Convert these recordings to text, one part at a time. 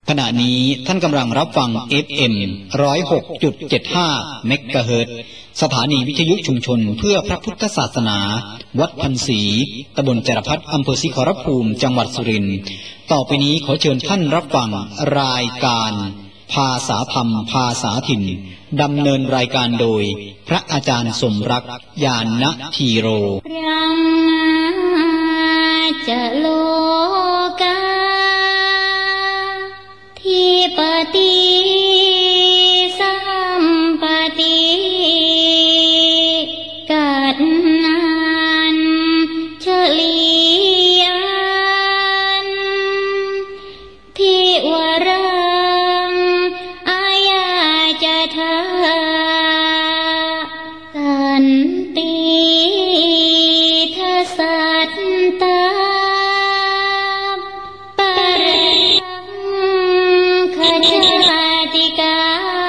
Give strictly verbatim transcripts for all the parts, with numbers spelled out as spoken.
ขณะนี้ท่านกำลังรับฟัง เอฟ เอ็ม หนึ่งศูนย์หกจุดเจ็ดห้า เมกะเฮิรตซ์สถานีวิทยุชุมชนเพื่อพระพุทธศาสนาวัดพันศรีตำบลจรพัฒน์อำเภอศรีขอรภูมิจังหวัดสุรินทร์ต่อไปนี้ขอเชิญท่านรับฟังรายการภาษาธรรมภาษาถิ่นดำเนินรายการโดยพระอาจารย์สมรักญาณธีโรยังจะโลกาทิปติสัมปติกัดนันเฉลียนทิวรังอายาจะทาสันติทัสสัตตาปริขจติกา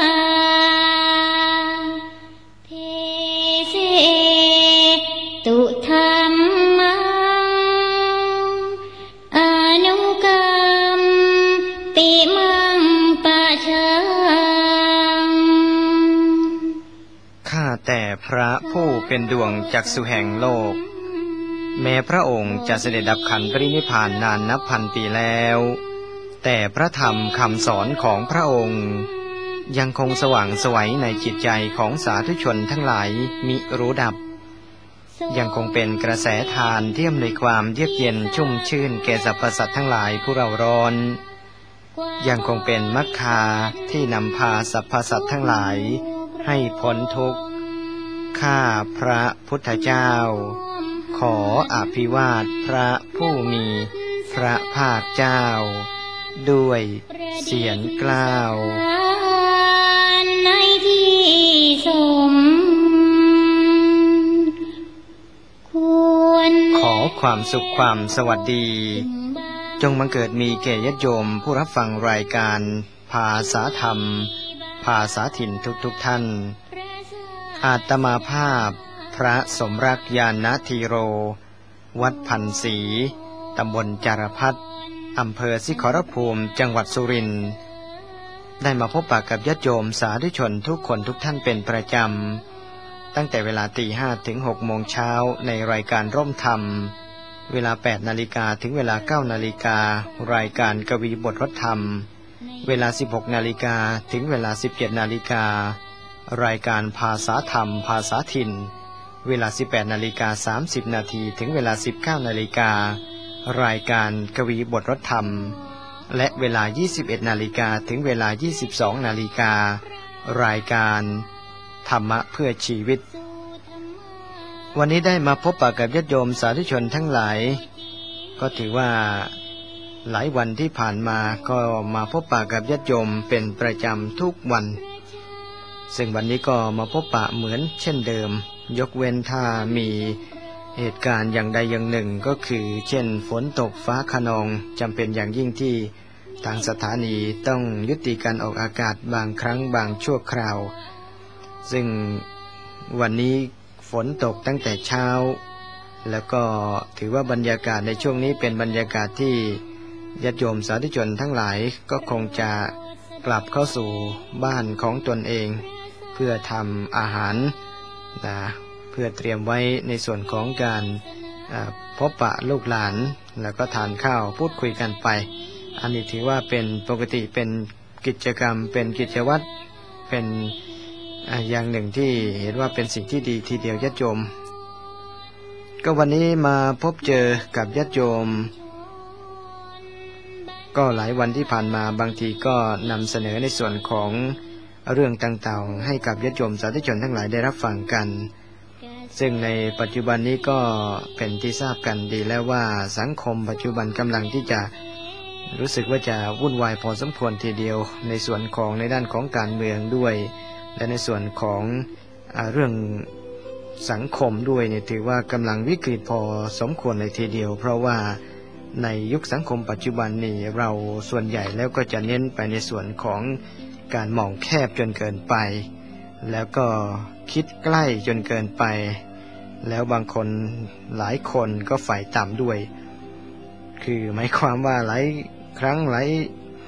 เทเสตุธรรมังอนุกรรมปิมังปะชังข้าแต่พระผู้เป็นดวงจักษุแห่งโลกแม้พระองค์จะเสด็จดับขันธ์ปรินิพพานนานนับพันปีแล้วแต่พระธรรมคำสอนของพระองค์ยังคงสว่างไสวในจิตใจของสาธุชนทั้งหลายมิรู้ดับยังคงเป็นกระแสทานที่อำนวยความเยือกเย็นชุ่มชื่นแก่สรรพสัตว์ทั้งหลายผู้เร่าร้อนยังคงเป็นมรรคาที่นำพาสรรพสัตว์ทั้งหลายให้พ้นทุกข์ข้าพระพุทธเจ้าขออภิวาทพระผู้มีพระภาคเจ้าด้วยเสียงกล้าวในที่สมควรขอความสุขความสวัสดีจงบังเกิดมีแก่ญาติโยมผู้รับฟังรายการภาษาธรรมภาษาถิ่นทุกๆ ท่านอาตมาภาพพระสมรักญาณธีโรวัดพันศรีตำบลจารพัฒน์อำเภอศรีขอรภูมิจังหวัดสุรินทร์ได้มาพบปะกับญาติโยมสาธุชนทุกคนทุกท่านเป็นประจำตั้งแต่เวลาตีห้าถึงหกโมงเช้าในรายการร่มธรรมเวลาแปดนาฬิกาถึงเวลาเก้านาฬิการายการกวีบทรถธรรมเวลาสิบหกนาฬิกาถึงเวลาสิบเจ็ดนาฬิการายการภาษาธรรมภาษาถิ่นเวลาสิบแปดนาฬิกาสามสิบนาทีถึงเวลาสิบเก้านาฬิการายการกวีบทรถธรรมและเวลายี่สิบเอ็ดนาฬิกาถึงเวลายี่สิบสองนาฬิการายการธรรมะเพื่อชีวิตวันนี้ได้มาพบปะกับญาติโยมสาธุชนทั้งหลายก็ถือว่าหลายวันที่ผ่านมาก็มาพบปะกับญาติโยมเป็นประจำทุกวันซึ่งวันนี้ก็มาพบปะเหมือนเช่นเดิมยกเว้นถ้ามีเหตุการณ์อย่างใดอย่างหนึ่งก็คือเช่นฝนตกฟ้าคะนองจำเป็นอย่างยิ่งที่ทางสถานีต้องยุติการออกอากาศบางครั้งบางชั่วคราวซึ่งวันนี้ฝนตกตั้งแต่เช้าแล้วก็ถือว่าบรรยากาศในช่วงนี้เป็นบรรยากาศที่ญาติโยมสาธุชนทั้งหลายก็คงจะกลับเข้าสู่บ้านของตนเองเพื่อทำอาหารนะเพื่อเตรียมไว้ในส่วนของการพบปะลูกหลานแล้วก็ทานข้าวพูดคุยกันไปอันนี้ถือว่าเป็นปกติเป็นกิจกรรมเป็นกิจวัตรเป็นอย่างหนึ่งที่เห็นว่าเป็นสิ่งที่ดีทีเดียวญาติโยมก็วันนี้มาพบเจอกับญาติโยมก็หลายวันที่ผ่านมาบางทีก็นำเสนอในส่วนของเรื่องต่างๆให้กับญาติโยมสาธุชนทั้งหลายได้รับฟังกันซึ่งในปัจจุบันนี้ก็เป็นที่ทราบกันดีแล้วว่าสังคมปัจจุบันกำลังที่จะรู้สึกว่าจะวุ่นวายพอสมควรทีเดียวในส่วนของในด้านของการเมืองด้วยและในส่วนของอ่าเรื่องสังคมด้วยเนี่ยถือว่ากำลังวิกฤตพอสมควรเลยทีเดียวเพราะว่าในยุคสังคมปัจจุบันนี้เราส่วนใหญ่แล้วก็จะเน้นไปในส่วนของการมองแคบจนเกินไปแล้วก็คิดใกล้จนเกินไปแล้วบางคนหลายคนก็ฝ่ายต่ำด้วยคือหมายความว่าหลายครั้งหลาย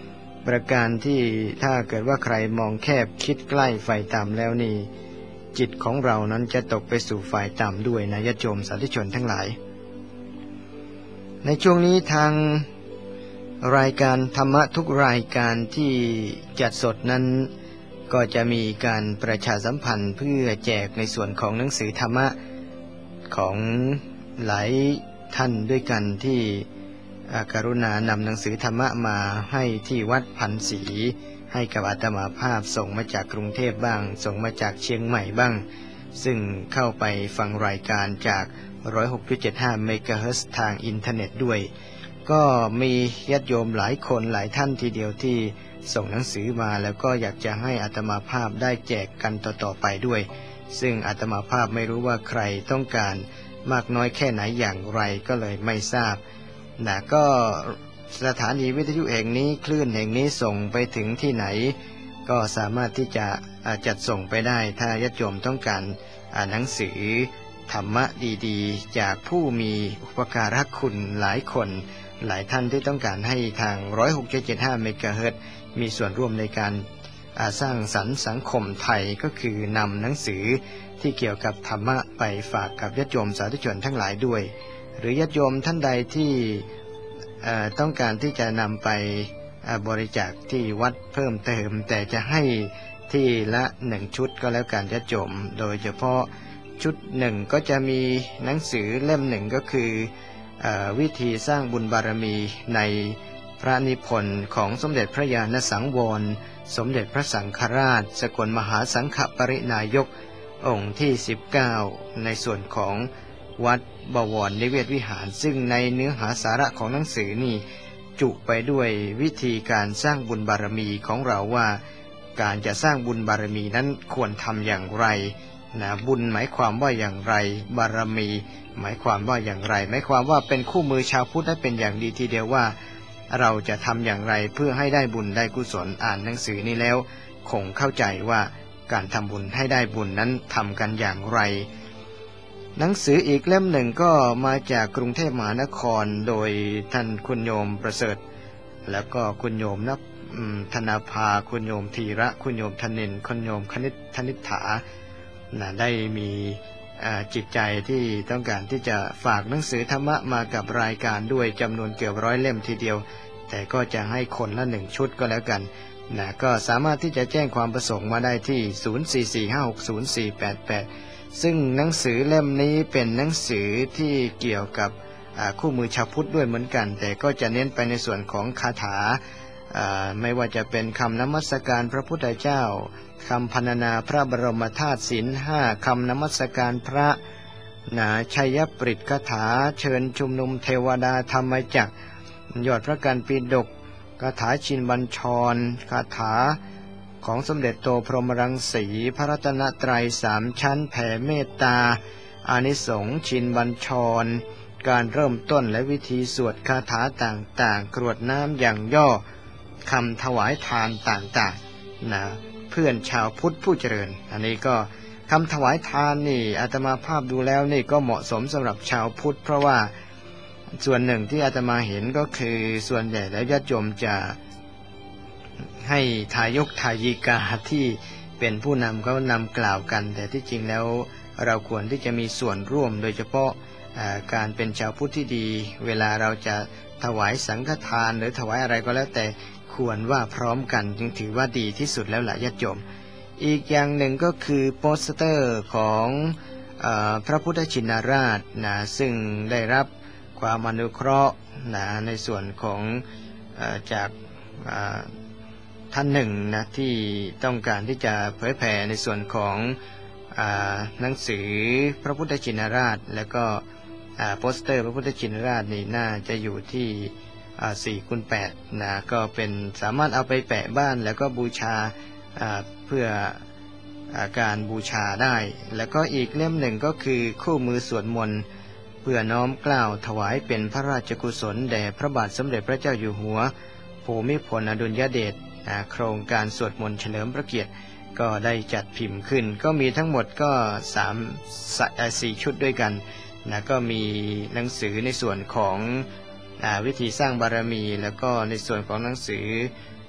ประการที่ถ้าเกิดว่าใครมองแคบคิดใกล้ไฟต่ำแล้วนี่จิตของเรานั้นจะตกไปสู่ฝ่ายต่ำด้วยนะญาติโยมสาธุชนทั้งหลายในช่วงนี้ทางรายการธรรมะทุกรายการที่จัดสดนั้นก็จะมีการประชาสัมพันธ์เพื่อแจกในส่วนของหนังสือธรรมะของหลายท่านด้วยกันที่กรุณานำหนังสือธรรมะมาให้ที่วัดพันศรีให้กับอาตมาภาพส่งมาจากกรุงเทพบ้างส่งมาจากเชียงใหม่บ้างซึ่งเข้าไปฟังรายการจาก หนึ่งร้อยหกจุดเจ็ดห้า เมกะเฮิรตซ์ทางอินเทอร์เน็ตด้วยก็มีญาติโยมหลายคนหลายท่านทีเดียวที่ส่งหนังสือมาแล้วก็อยากจะให้อาตมาภาพได้แจกกันต่อๆไปด้วยซึ่งอาตมาภาพไม่รู้ว่าใครต้องการมากน้อยแค่ไหนอย่างไรก็เลยไม่ทราบนะก็สถานีวิทยุแห่งนี้คลื่นแห่งนี้ส่งไปถึงที่ไหนก็สามารถที่จะจัดส่งไปได้ถ้าญาติโยมต้องการหนังสือธรรมะดีๆจากผู้มีอุปการะคุณหลายคนหลายท่านที่ต้องการให้ทาง หนึ่งร้อยหกจุดเจ็ดห้า เมกะเฮิรตซ์มีส่วนร่วมในการสร้างสรรค์สังคมไทยก็คือนำหนังสือที่เกี่ยวกับธรรมะไปฝากกับญาติโยมสาธุชนทั้งหลายด้วยหรือญาติโยมท่านใดที่ต้องการที่จะนำไปบริจาคที่วัดเพิ่มเติมแต่จะให้ที่ละหนึ่งชุดก็แล้วกันญาติโยมโดยเฉพาะชุดหนึ่งก็จะมีหนังสือเล่มหนึ่งก็คือวิธีสร้างบุญบารมีในพระนิพนธ์ของสมเด็จพระญาณสังวรสมเด็จพระสังฆราชสกลมหาสังฆปรินายกองค์ที่สิบเก้าในส่วนของวัดบวรนิเวศวิหารซึ่งในเนื้อหาสาระของหนังสือนี่จุไปด้วยวิธีการสร้างบุญบารมีของเราว่าการจะสร้างบุญบารมีนั้นควรทำอย่างไรนะบุญหมายความว่าอย่างไรบารมีหมายความว่าอย่างไรหมายความว่าเป็นคู่มือชาวพุทธได้เป็นอย่างดีทีเดียวว่าเราจะทำอย่างไรเพื่อให้ได้บุญได้กุศลอ่านหนังสือนี้แล้วคงเข้าใจว่าการทำบุญให้ได้บุญนั้นทำกันอย่างไรหนังสืออีกเล่มหนึ่งก็มาจากกรุงเทพมหานครโดยท่านคุณโยมประเสริฐแล้วก็คุณโยมนับธนาภาคุณโยมธีระคุณโยมธนินคุณโยมคณิตธนิษฐานะได้มีจิตใจที่ต้องการที่จะฝากหนังสือธรรมะมากับรายการด้วยจำนวนเกือบร้อยเล่มทีเดียวแต่ก็จะให้คนละหนึ่งชุดก็แล้วกันนะก็สามารถที่จะแจ้งความประสงค์มาได้ที่ศูนย์ สี่ สี่ ห้า หก ศูนย์ สี่ แปด แปดซึ่งหนังสือเล่มนี้เป็นหนังสือที่เกี่ยวกับคู่มือชาวพุทธด้วยเหมือนกันแต่ก็จะเน้นไปในส่วนของคาถาไม่ว่าจะเป็นคำนมัสการพระพุทธเจ้าคำพรรณนาพระบรมธาตุศีลห้าคำนมัสการพระนาชัยปริตคาถาเชิญชุมนุมเทวดาธรรมจักรยอดพระกันปิฎกคาถาชินบัญชรคาถาของสมเด็จโตพรหมรังสีพระรัตนตรัยสามชั้นแผ่เมตตาอานิสงส์ชินบัญชรการเริ่มต้นและวิธีสวดคาถาต่างๆกรวดน้ำอย่างย่อคำถวายทานต่างๆนะเพื่อนชาวพุทธผู้เจริญอันนี้ก็คำถวายทานนี่อาตมาภาพดูแล้วนี่ก็เหมาะสมสำหรับชาวพุทธเพราะว่าส่วนหนึ่งที่อาตมาเห็นก็คือส่วนใหญ่แล้วญาติโยมจะให้ทายกทายิกาที่เป็นผู้นำเขานำกล่าวกันแต่ที่จริงแล้วเราควรที่จะมีส่วนร่วมโดยเฉพาะการเป็นชาวพุทธที่ดีเวลาเราจะถวายสังฆทานหรือถวายอะไรก็แล้วแต่ควรว่าพร้อมกันจึงถือว่าดีที่สุดแล้วล่ะญาติโยมอีกอย่างหนึ่งก็คือโปสเตอร์ของเอ่อพระพุทธชินราชนะซึ่งได้รับความอนุเคราะห์นะในส่วนของเอ่อจากเอ่อท่านหนึ่งนะที่ต้องการที่จะเผยแผ่ในส่วนของอ่าหนังสือพระพุทธชินราชแล้วก็อ่าโปสเตอร์พระพุทธชินราชนี่น่าจะอยู่ที่อ่าสี่คูณแปดนะก็เป็นสามารถเอาไปแปะบ้านแล้วก็บูชาอ่าเพื่ออาการบูชาได้แล้วก็อีกเล่มหนึ่งก็คือคู่มือสวดมนต์เพื่อน้อมเกล้าถวายเป็นพระราชกุศลแด่พระบาทสมเด็จพระเจ้าอยู่หัวภูมิพลอดุลยเดชโครงการสวดมนต์เฉลิมพระเกียรติก็ได้จัดพิมพ์ขึ้นก็มีทั้งหมดก็สามสี่ชุดด้วยกันนะก็มีหนังสือในส่วนของวิธีสร้างบารมีแล้วก็ในส่วนของหนังสือ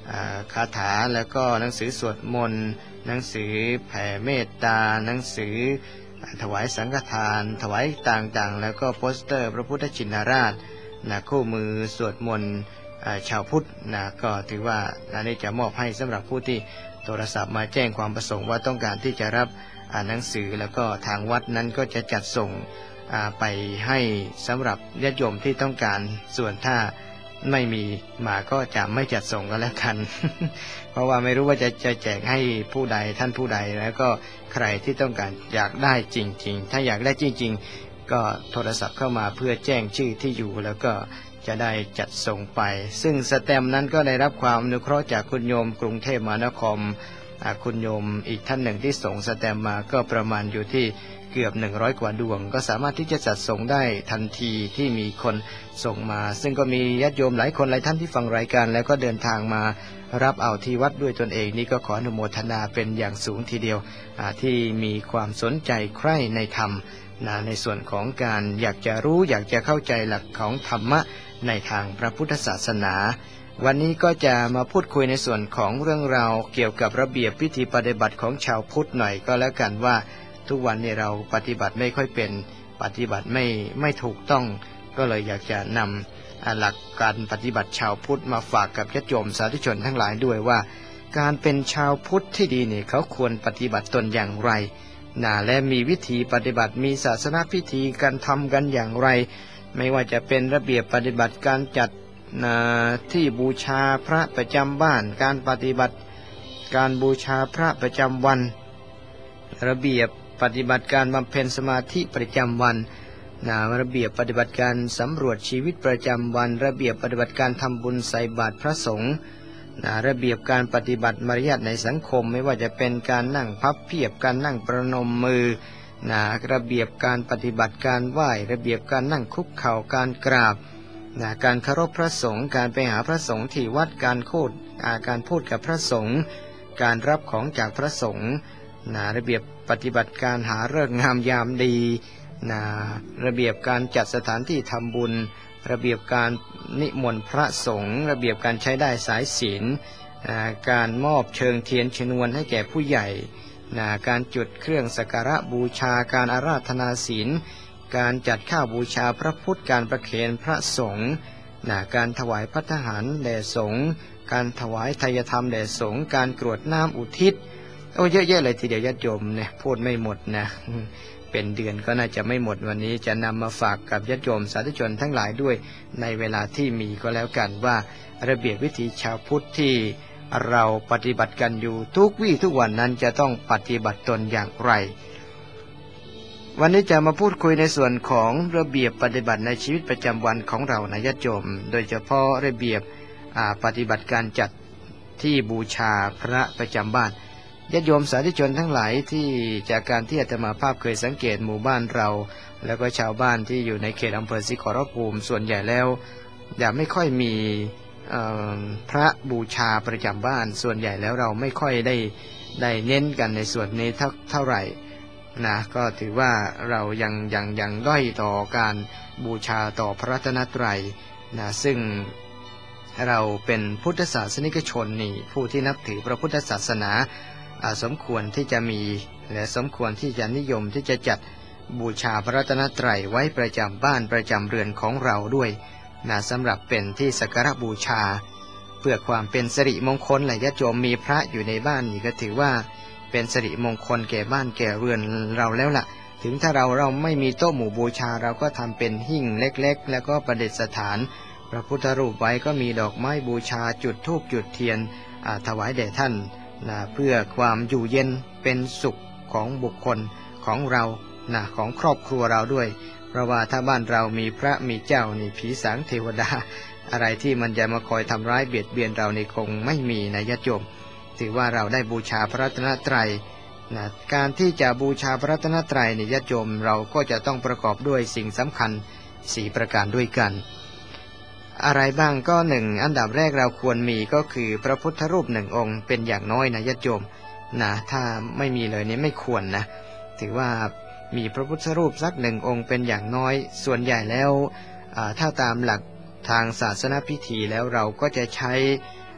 คาถาแล้วก็หนังสือสวดมนต์หนังสือแผ่เมตตาหนังสือถวายสังฆทานถวายต่างๆแล้วก็โปสเตอร์พระพุทธชินราชนะคู่มือสวดมนต์ชาวพุทธนะก็ถือว่าอันนี้จะมอบให้สำหรับผู้ที่โทรศัพท์มาแจ้งความประสงค์ว่าต้องการที่จะรับอ่านหนังสือแล้วก็ทางวัดนั้นก็จะจัดส่งไปให้สำหรับญาติโยมที่ต้องการส่วนถ้าไม่มีมาก็จะไม่จัดส่งก็แล้วกัน เพราะว่าไม่รู้ว่าจะจะแจกให้ผู้ใดท่านผู้ใดแล้วก็ใครที่ต้องการอยากได้จริงๆถ้าอยากได้จริงๆก็โทรศัพท์เข้ามาเพื่อแจ้งชื่อที่อยู่แล้วก็จะได้จัดส่งไปซึ่งสแตมป์นั้นก็ได้รับความอนุเคราะห์จากคุณโยมกรุงเทพมหานครคุณโยมอีกท่านหนึ่งที่ส่งสแตมป์มาก็ประมาณอยู่ที่เกือบหนึ่งร้อยกว่าดวงก็สามารถที่จะจัดส่งได้ทันทีที่มีคนส่งมาซึ่งก็มีญาติโยมหลายคนหลายท่านที่ฟังรายการแล้วก็เดินทางมารับเอาที่วัดด้วยตนเองนี่ก็ขออนุโมทนาเป็นอย่างสูงทีเดียวที่มีความสนใจใคร่ในธรรมนะในส่วนของการอยากจะรู้อยากจะเข้าใจหลักของธรรมะในทางพระพุทธศาสนาวันนี้ก็จะมาพูดคุยในส่วนของเรื่องราวเกี่ยวกับระเบียบพิธีปฏิบัติของชาวพุทธหน่อยก็แล้วกันว่าทุกวันนี้เราปฏิบัติไม่ค่อยเป็นปฏิบัติไม่ไม่ถูกต้องก็เลยอยากจะนำหลักการปฏิบัติชาวพุทธมาฝากกับญาติโยมสาธุชนทั้งหลายด้วยว่าการเป็นชาวพุทธที่ดีนี่เขาควรปฏิบัติตนอย่างไรนะและมีวิธีปฏิบัติมีศาสนาพิธีการทำกันอย่างไรไม่ว่าจะเป็นระเบียบปฏิบัติการจัดที่บูชาพระประจำบ้านการปฏิบัติการบูชาพระประจำวันระเบียบปฏิบัติการบำเพ็ญสมาธิประจำวันนะระเบียบปฏิบัติการสำรวจชีวิตประจำวันระเบียบปฏิบัติการทำบุญใส่บาตรพระสงฆ์นะระเบียบการปฏิบัติมารยาทในสังคมไม่ว่าจะเป็นการนั่งพับเพียบการนั่งประนมมือนะระเบียบการปฏิบัติการไหว้ระเบียบการนั่งคุกเข่าการกราบนะการเคารพพระสงฆ์การไปหาพระสงฆ์ที่วัดการโคดการพูดกับพระสงฆ์การรับของจากพระสงฆ์นะระเบียบปฏิบัติการหาฤกษ์งามยามดีนะระเบียบการจัดสถานที่ทำบุญระเบียบการนิมนต์พระสงฆ์ระเบียบการใช้ได้สายศีลนะการมอบเชิงเทียนชนวนให้แก่ผู้ใหญ่นะการจุดเครื่องสักการะบูชาการอาราธนาศีลการจัดข้าวบูชาพระพุทธการประเคนพระสงฆ์นะการถวายภัตตาหารแด่สงฆ์การถวายไทยธรรมแด่สงฆ์การกรวดน้ำอุทิศโอ้เยอะแยะเลยทีเดียวญาติโยมเนี่ยพูดไม่หมดนะเป็นเดือนก็น่าจะไม่หมดวันนี้จะนำมาฝากกับญาติโยมสาธุชนทั้งหลายด้วยในเวลาที่มีก็แล้วกันว่าระเบียบวิถีชาวพุทธที่เราปฏิบัติกันอยู่ทุกวี่ทุกวันนั้นจะต้องปฏิบัติตนอย่างไรวันนี้จะมาพูดคุยในส่วนของระเบียบปฏิบัติในชีวิตประจำวันของเรานะญาติโยมโดยเฉพาะระเบียบปฏิบัติการจัดที่บูชาพระประจำบ้านญาติโยมสาธุชนทั้งหลายที่จากการที่อาตมาภาพเคยสังเกตหมู่บ้านเราแล้วก็ชาวบ้านที่อยู่ในเขตอำเภอศรีขอรภูมิส่วนใหญ่แล้วอย่าไม่ค่อยมีพระบูชาประจำบ้านส่วนใหญ่แล้วเราไม่ค่อยได้ได้เน้นกันในส่วนนี้เท่าเท่าไหร่นะก็ถือว่าเรายังยังยังด้อยต่อการบูชาต่อพระรัตนตรัยนะซึ่งเราเป็นพุทธศาสนิกชนนี่ผู้ที่นับถือพระพุทธศาสนาสมควรที่จะมีและสมควรที่จะนิยมที่จะจัดบูชาพระรัตนตรัยไว้ประจำบ้านประจำเรือนของเราด้วยนะสำหรับเป็นที่สักการะบูชาเพื่อความเป็นสิริมงคลและญาติโยมมีพระอยู่ในบ้านนี่ก็ถือว่าเป็นสิริมงคลแก่บ้านแก่เรือนเราแล้วล่ะถึงถ้าเราเราไม่มีโต๊ะหมู่บูชาเราก็ทำเป็นหิ้งเล็กๆแล้วก็ประดิษฐานพระพุทธรูปไว้ก็มีดอกไม้บูชาจุดธูปจุดเทียนถวายแด่ท่านนะเพื่อความอยู่เย็นเป็นสุขของบุคคลของเรานะของครอบครัวเราด้วยเพราะว่าถ้าบ้านเรามีพระมีเจ้านี่ผีสางเทวดาอะไรที่มันจะมาคอยทำร้ายเบียดเบียนเรานี่คงไม่มีนะญาติโยมถือว่าเราได้บูชาพระรัตนตรัยนะการที่จะบูชาพระรัตนตรัยนี่ญาติโยมเราก็จะต้องประกอบด้วยสิ่งสำคัญสี่ประการด้วยกันอะไรบ้างก็หนึ่งอันดับแรกเราควรมีก็คือพระพุทธรูปหนึ่งองค์เป็นอย่างน้อยนะญาติโยมนะถ้าไม่มีเลยนี่ไม่ควรนะถือว่ามีพระพุทธรูปสักหนึ่งองค์เป็นอย่างน้อยส่วนใหญ่แล้วถ้าตามหลักทางศาสนพิธีแล้วเราก็จะใช้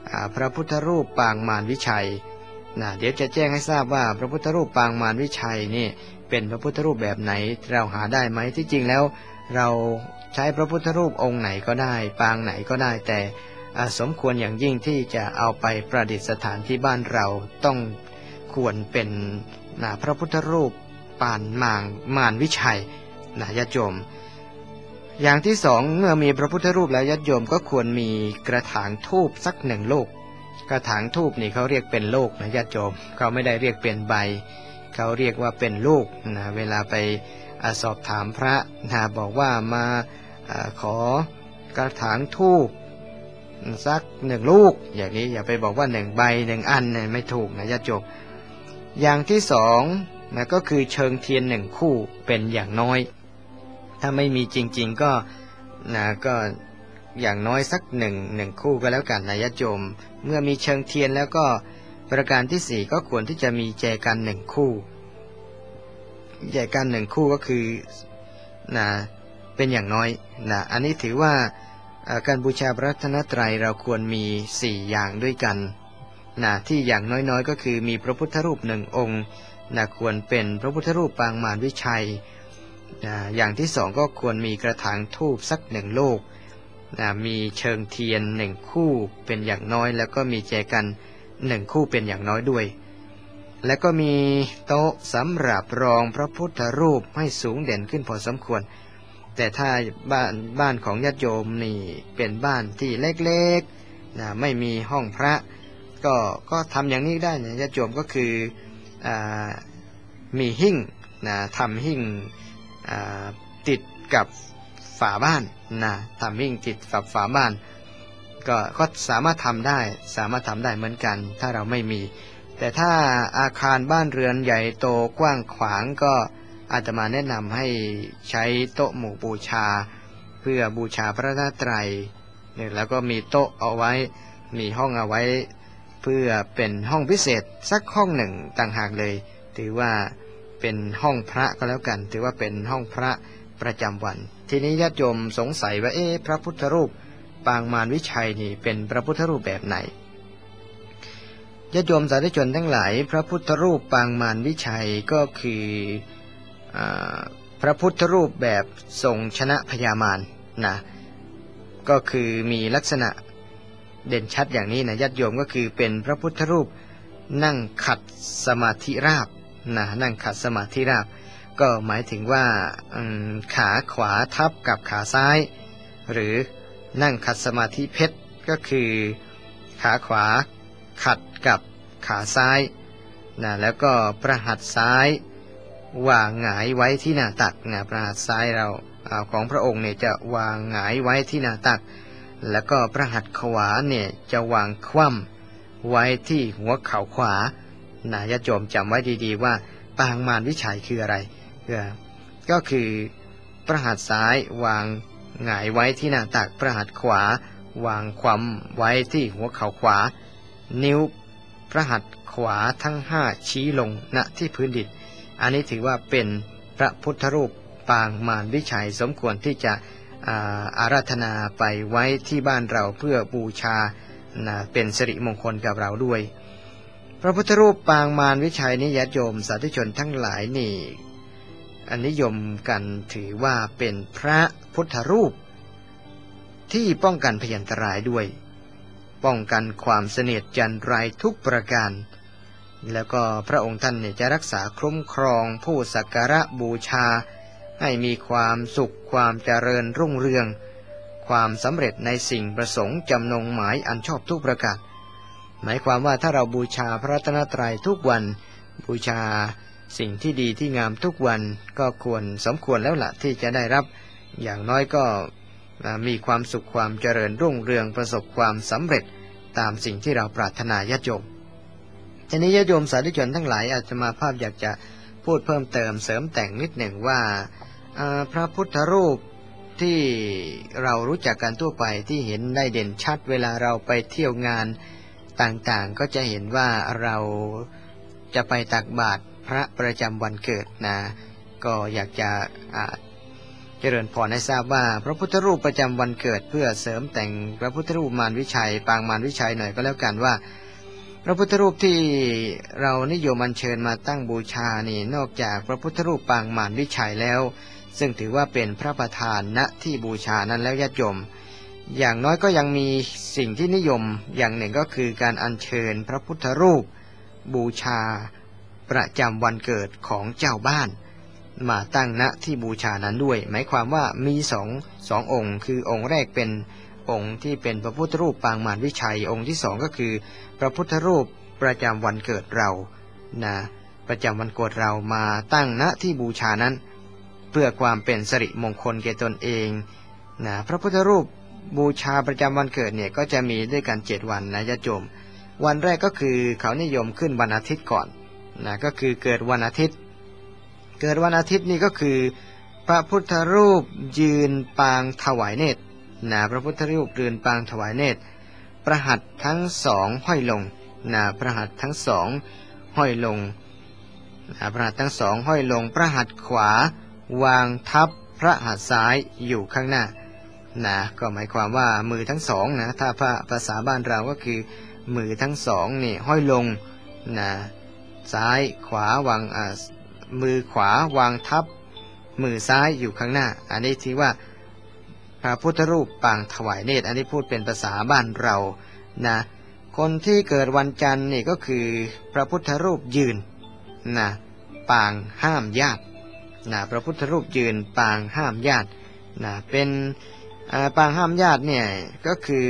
พระพุทธรูปปางมารวิชัยนะเดี๋ยวจะแจ้งให้ทราบว่าพระพุทธรูปปางมารวิชัยนี่เป็นพระพุทธรูปแบบไหนเราหาได้ไหมที่จริงแล้วเราใช้พระพุทธรูปองค์ไหนก็ได้ปางไหนก็ได้แต่สมควรอย่างยิ่งที่จะเอาไปประดิษฐานที่บ้านเราต้องควรเป็นนะพระพุทธรูปปางมารมารวิชัยนะญาติโยมอย่างที่สองเมื่อมีพระพุทธรูปแล้วญาติโยมก็ควรมีกระถางธูปสักหนึ่งลูกกระถางธูปนี่เขาเรียกเป็นลูกนะญาติโยมเขาไม่ได้เรียกเป็นใบเขาเรียกว่าเป็นลูกนะเวลาไปสอบถามพระนะบอกว่ามาขอกระถางธูปสักหนึ่งลูกอย่างนี้อย่าไปบอกว่าหนึ่งใบหนึ่งอันเนี่ยไม่ถูกนะญาติโยมอย่างที่สองนะก็คือเชิงเทียนหนึ่งคู่เป็นอย่างน้อยถ้าไม่มีจริงๆก็นะก็อย่างน้อยสักหนึ่งหนึ่งคู่ก็แล้วกันนะญาติโยมเมื่อมีเชิงเทียนแล้วก็ประการที่สี่ก็ควรที่จะมีแจกันหนึ่งคู่แจกันหนึ่งคู่ก็คือนะเป็นอย่างน้อยนะอันนี้ถือว่าการบูชาพระรัตนตรัยเราควรมีสี่อย่างด้วยกันนะที่อย่างน้อยๆก็คือมีพระพุทธรูปหนึ่งองค์นะควรเป็นพระพุทธรูปปางมารวิชัยนะอย่างที่สองก็ควรมีกระถางธูปสักหนึ่งลูกนะมีเชิงเทียนหนึ่งคู่เป็นอย่างน้อยแล้วก็มีแจกันหนึ่งคู่เป็นอย่างน้อยด้วยและก็มีโต๊ะสำหรับรองพระพุทธรูปให้สูงเด่นขึ้นพอสมควรแต่ถ้าบ้านบ้านของญาติโยมนี่เป็นบ้านที่เล็กๆนะไม่มีห้องพระก็ก็ทำอย่างนี้ได้นะญาติโยมก็คืออ่ามีหิ้งนะทำหิ้งติดกับฝาบ้านนะทำหิ้งติดกับฝาบ้านก็ก็สามารถทำได้สามารถทำได้เหมือนกันถ้าเราไม่มีแต่ถ้าอาคารบ้านเรือนใหญ่โตกว้างขวางก็อาตมาแนะนำให้ใช้โต๊ะหมู่บูชาเพื่อบูชาพระรัตนตรัยเนี่ยแล้วก็มีโต๊ะเอาไว้มีห้องเอาไว้เพื่อเป็นห้องพิเศษสักห้องหนึ่งต่างหากเลยถือว่าเป็นห้องพระก็แล้วกันถือว่าเป็นห้องพระประจำวันทีนี้ญาติโยมสงสัยว่าเอ๊ะพระพุทธรูปปางมารวิชัยนี่เป็นพระพุทธรูปแบบไหนญาติโยมสาธุชนทั้งหลายพระพุทธรูปปางมารวิชัยก็คือพระพุทธรูปแบบทรงชนะพญามารนะก็คือมีลักษณะเด่นชัดอย่างนี้นะญาติโยมก็คือเป็นพระพุทธรูปนั่งขัดสมาธิราบนะนั่งขัดสมาธิราบก็หมายถึงว่าขาขวาทับกับขาซ้ายหรือนั่งขัดสมาธิเพชรก็คือขาขวาขัดกับขาซ้ายนะแล้วก็ประหัตถ์ซ้ายวางหงายไว้ที่หน้าตักนะประหัตถ์ซ้ายเราของพระองค์เนี่ยจะวางหงายไว้ที่หน้าตักแล้วก็ประหัตถ์ขวาเนี่ยจะวางคว่ำไว้ที่หัวเข่าขวานะญาติโยมจำไว้ดีๆว่าปางมารวิชัยคืออะไรก็คือประหัตถ์ซ้ายวางหงายไว้ที่หน้าตักประหัตถ์ขวาวางคว่ำไว้ที่หัวเข่าขวานิ้วพระหัตถ์ขวาทั้งห้าชี้ลงณที่พื้นดินอันนี้ถือว่าเป็นพระพุทธรูปปางมารวิชัยสมควรที่จะอาราธนาไปไว้ที่บ้านเราเพื่อบูชาเป็นสิริมงคลกับเราด้วยพระพุทธรูปปางมารวิชัยนิยโยมสาธุชนทั้งหลายนี่อันนิยมกันถือว่าเป็นพระพุทธรูปที่ป้องกันพยันตรายด้วยป้องกันความเสนียดจันไรทุกประการแล้วก็พระองค์ท่านเนี่ยจะรักษาคุ้มครองผู้สักการะบูชาให้มีความสุขความเจริญรุ่งเรืองความสำเร็จในสิ่งประสงค์จำนงหมายอันชอบทุกประการหมายความว่าถ้าเราบูชาพระรัตนตรัยทุกวันบูชาสิ่งที่ดีที่งามทุกวันก็ควรสมควรแล้วล่ะที่จะได้รับอย่างน้อยก็มีความสุขความเจริญรุ่งเรืองประสบความสำเร็จตามสิ่งที่เราปรารถนาญาติโยมทีนี้ญาติโยมสาธุชนทั้งหลายอาจจะมาภาพอยากจะพูดเพิ่มเติมเสริมแต่งนิดหนึ่งว่าพระพุทธรูปที่เรารู้จักกันทั่วไปที่เห็นได้เด่นชัดเวลาเราไปเที่ยวงานต่างๆก็จะเห็นว่าเราจะไปตักบาตรพระประจำวันเกิดนะก็อยากจะเจจริญพรให้ทราบว่าพระพุทธรูปประจำวันเกิดเพื่อเสริมแต่งพระพุทธรูปมารวิชัยปางมารวิชัยหน่อยก็แล้วกันว่าพระพุทธรูปที่เรานิยมอัญเชิญมาตั้งบูชานี่นอกจากพระพุทธรูปปางมารวิชัยแล้วซึ่งถือว่าเป็นพระประธานณที่บูชานั้นแล้วญาติโยมอย่างน้อยก็ยังมีสิ่งที่นิยมอย่างหนึ่งก็คือการอัญเชิญพระพุทธรูปบูชาประจำวันเกิดของเจ้าบ้านมาตั้งณที่บูชานั้นด้วยหมายความว่ามีสองสององค์คือองค์แรกเป็นองค์ที่เป็นพระพุทธรูปปางมารวิชัยองค์ที่สองก็คือพระพุทธรูปประจำวันเกิดเรานะประจำวันเกิดเรามาตั้งณที่บูชานั้นเพื่อความเป็นสิริมงคลแก่ตนเองนะพระพุทธรูปบูชาประจำวันเกิดเนี่ยก็จะมีด้วยกันเจ็ดวันนะญาติโยมวันแรกก็คือเขานิยมขึ้นวันอาทิตย์ก่อนนะก็คือเกิดวันอาทิตย์เกิดวันอาทิตย์นี่ก็คือพระพุทธรูปยืนปางถวายเนตรนะพระพุทธรูปยืนปางถวายเนตรประหัตถ์ทั้งสองห้อยลงนะประหัตถ์ทั้งสองห้อยลงนะพระหัตถ์ทั้งสองห้อยลงพระหัตถ์ขวาวางทับพระหัตถ์ซ้ายอยู่ข้างหน้านะก็หมายความว่ามือทั้งสองนะถ้าภาษาบ้านเราก็คือมือทั้งสองนี่ห้อยลงนะซ้ายขวาวางอ่ามือขวาวางทับมือซ้ายอยู่ข้างหน้าอันนี้ถือว่าพระพุทธรูปปางถวายเนตรอันนี้พูดเป็นภาษาบ้านเรานะคนที่เกิดวันจันทร์นี่ก็คือพระพุทธรูปยืนนะปางห้ามญาตินะพระพุทธรูปยืนปางห้ามญาตินะเป็นปางห้ามญาติเนี่ยก็คือ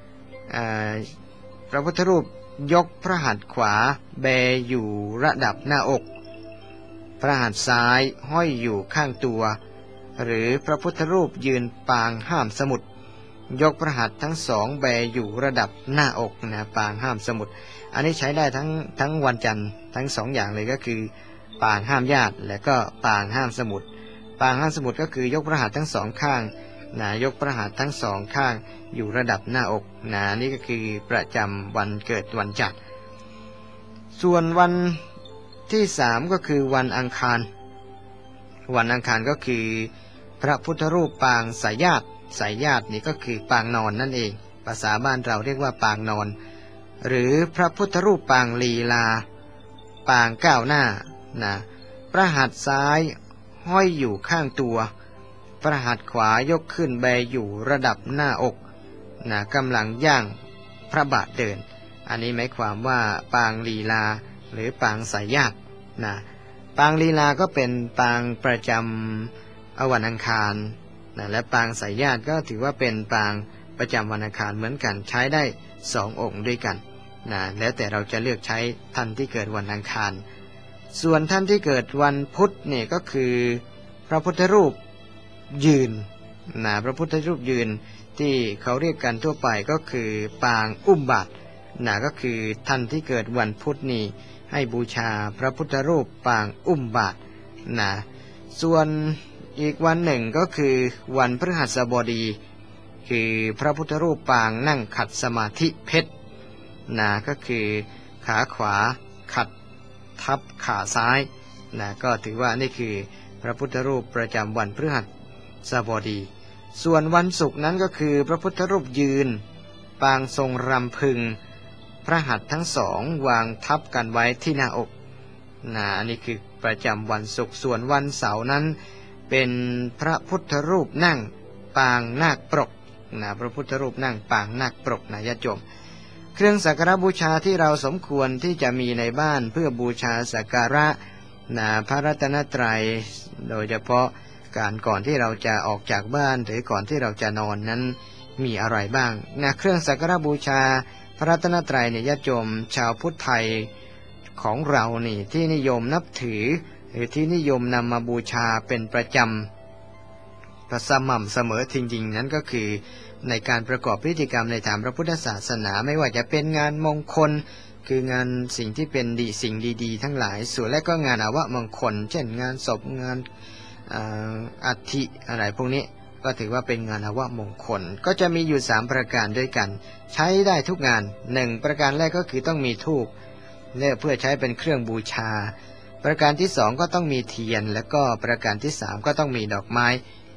พระพุทธรูปยกพระหัตถ์ขวาแบอยู่ระดับหน้าอกพระหัตถ์ซ้ายห้อยอยู่ข้างตัวหรือพระพุทธรูปยืนปางห้ามสมุทรยกพระหัตถ์ทั้งสองแบอยู่ระดับหน้าอกนะปางห้ามสมุทรอันนี้ใช้ได้ทั้งทั้งวันจันทร์ทั้งสองอย่างเลยก็คือปางห้ามญาติและก็ปางห้ามสมุทรปางห้ามสมุทรก็คือยกพระหัตถ์ทั้งสองข้างนะยกพระหัตถ์ทั้งสองข้างอยู่ระดับหน้าอกนะนี่ก็คือประจำวันเกิดวันจันทร์ส่วนวันที่สามก็คือวันอังคารวันอังคารก็คือพระพุทธรูปปางสายญาติสายญาตินี่ก็คือปางนอนนั่นเองภาษาบ้านเราเรียกว่าปางนอนหรือพระพุทธรูปปางลีลาปางก้าวหน้านะพระหัตถ์ซ้ายห้อยอยู่ข้างตัวพระหัตถ์ขวายกขึ้นแบอยู่ระดับหน้าอกนะกำลังย่างพระบาทเดินอันนี้หมายความว่าปางลีลาหรือปางสายญาตินะปางลีลาก็เป็นปางประจำวันอังคารนะและปางสายญาติก็ถือว่าเป็นปางประจำวันอังคารเหมือนกันใช้ได้สององค์ด้วยกันนะแล้วแต่เราจะเลือกใช้ท่านที่เกิดวันอังคารส่วนท่านที่เกิดวันพุธเนี่ยก็คือพระพุทธรูปยืนนะพระพุทธรูปยืนที่เขาเรียกกันทั่วไปก็คือปางอุ้มบาตรนะก็คือท่านที่เกิดวันพุธนี่ให้บูชาพระพุทธรูปปางอุ้มบาตรนะส่วนอีกวันหนึ่งก็คือวันพฤหัสบดีคือพระพุทธรูปปางนั่งขัดสมาธิเพชรนะก็คือขาขวาขัดทับขาซ้ายนะก็ถือว่านี่คือพระพุทธรูปประจำวันพฤหัสบดีส่วนวันศุกร์นั้นก็คือพระพุทธรูปยืนปางทรงรำพึงพระหัตถ์ทั้งสองวางทับกันไว้ที่หน้าอกนะอันนี้คือประจำวันศุกร์ส่วนวันเสาร์นั้นเป็นพระพุทธรูปนั่งปางนาคปรกนะพระพุทธรูปนั่งปางนาคปรกนะญาติโยมเครื่องสักการะบูชาที่เราสมควรที่จะมีในบ้านเพื่อบูชาสักการะนะพระรัตนตรัยโดยเฉพาะการก่อนที่เราจะออกจากบ้านหรือก่อนที่เราจะนอนนั้นมีอะไรบ้างนะเครื่องสักการะบูชาพระรัตนตรัยเนี่ยญาติโยมชาวพุทธไทยของเรานี่ที่นิยมนับถือหรือที่นิยมนำมาบูชาเป็นประจำประสม่ำเสมอจริงๆนั้นก็คือในการประกอบพิธีกรรมในทางพระพุทธศาสนาไม่ว่าจะเป็นงานมงคลคืองานสิ่งที่เป็นดีสิ่งดีๆทั้งหลายส่วนและก็งานอวมงคลเช่นงานศพงานอัฐิอะไรพวกนี้ก็ถือว่าเป็นงานอวมงคลก็จะมีอยู่สามประการด้วยกันใช้ได้ทุกงานหนึ่งประการแรกก็คือต้องมีธูปเนี่ยเพื่อใช้เป็นเครื่องบูชาประการที่สองก็ต้องมีเทียนแล้วก็ประการที่สามก็ต้องมีดอกไม้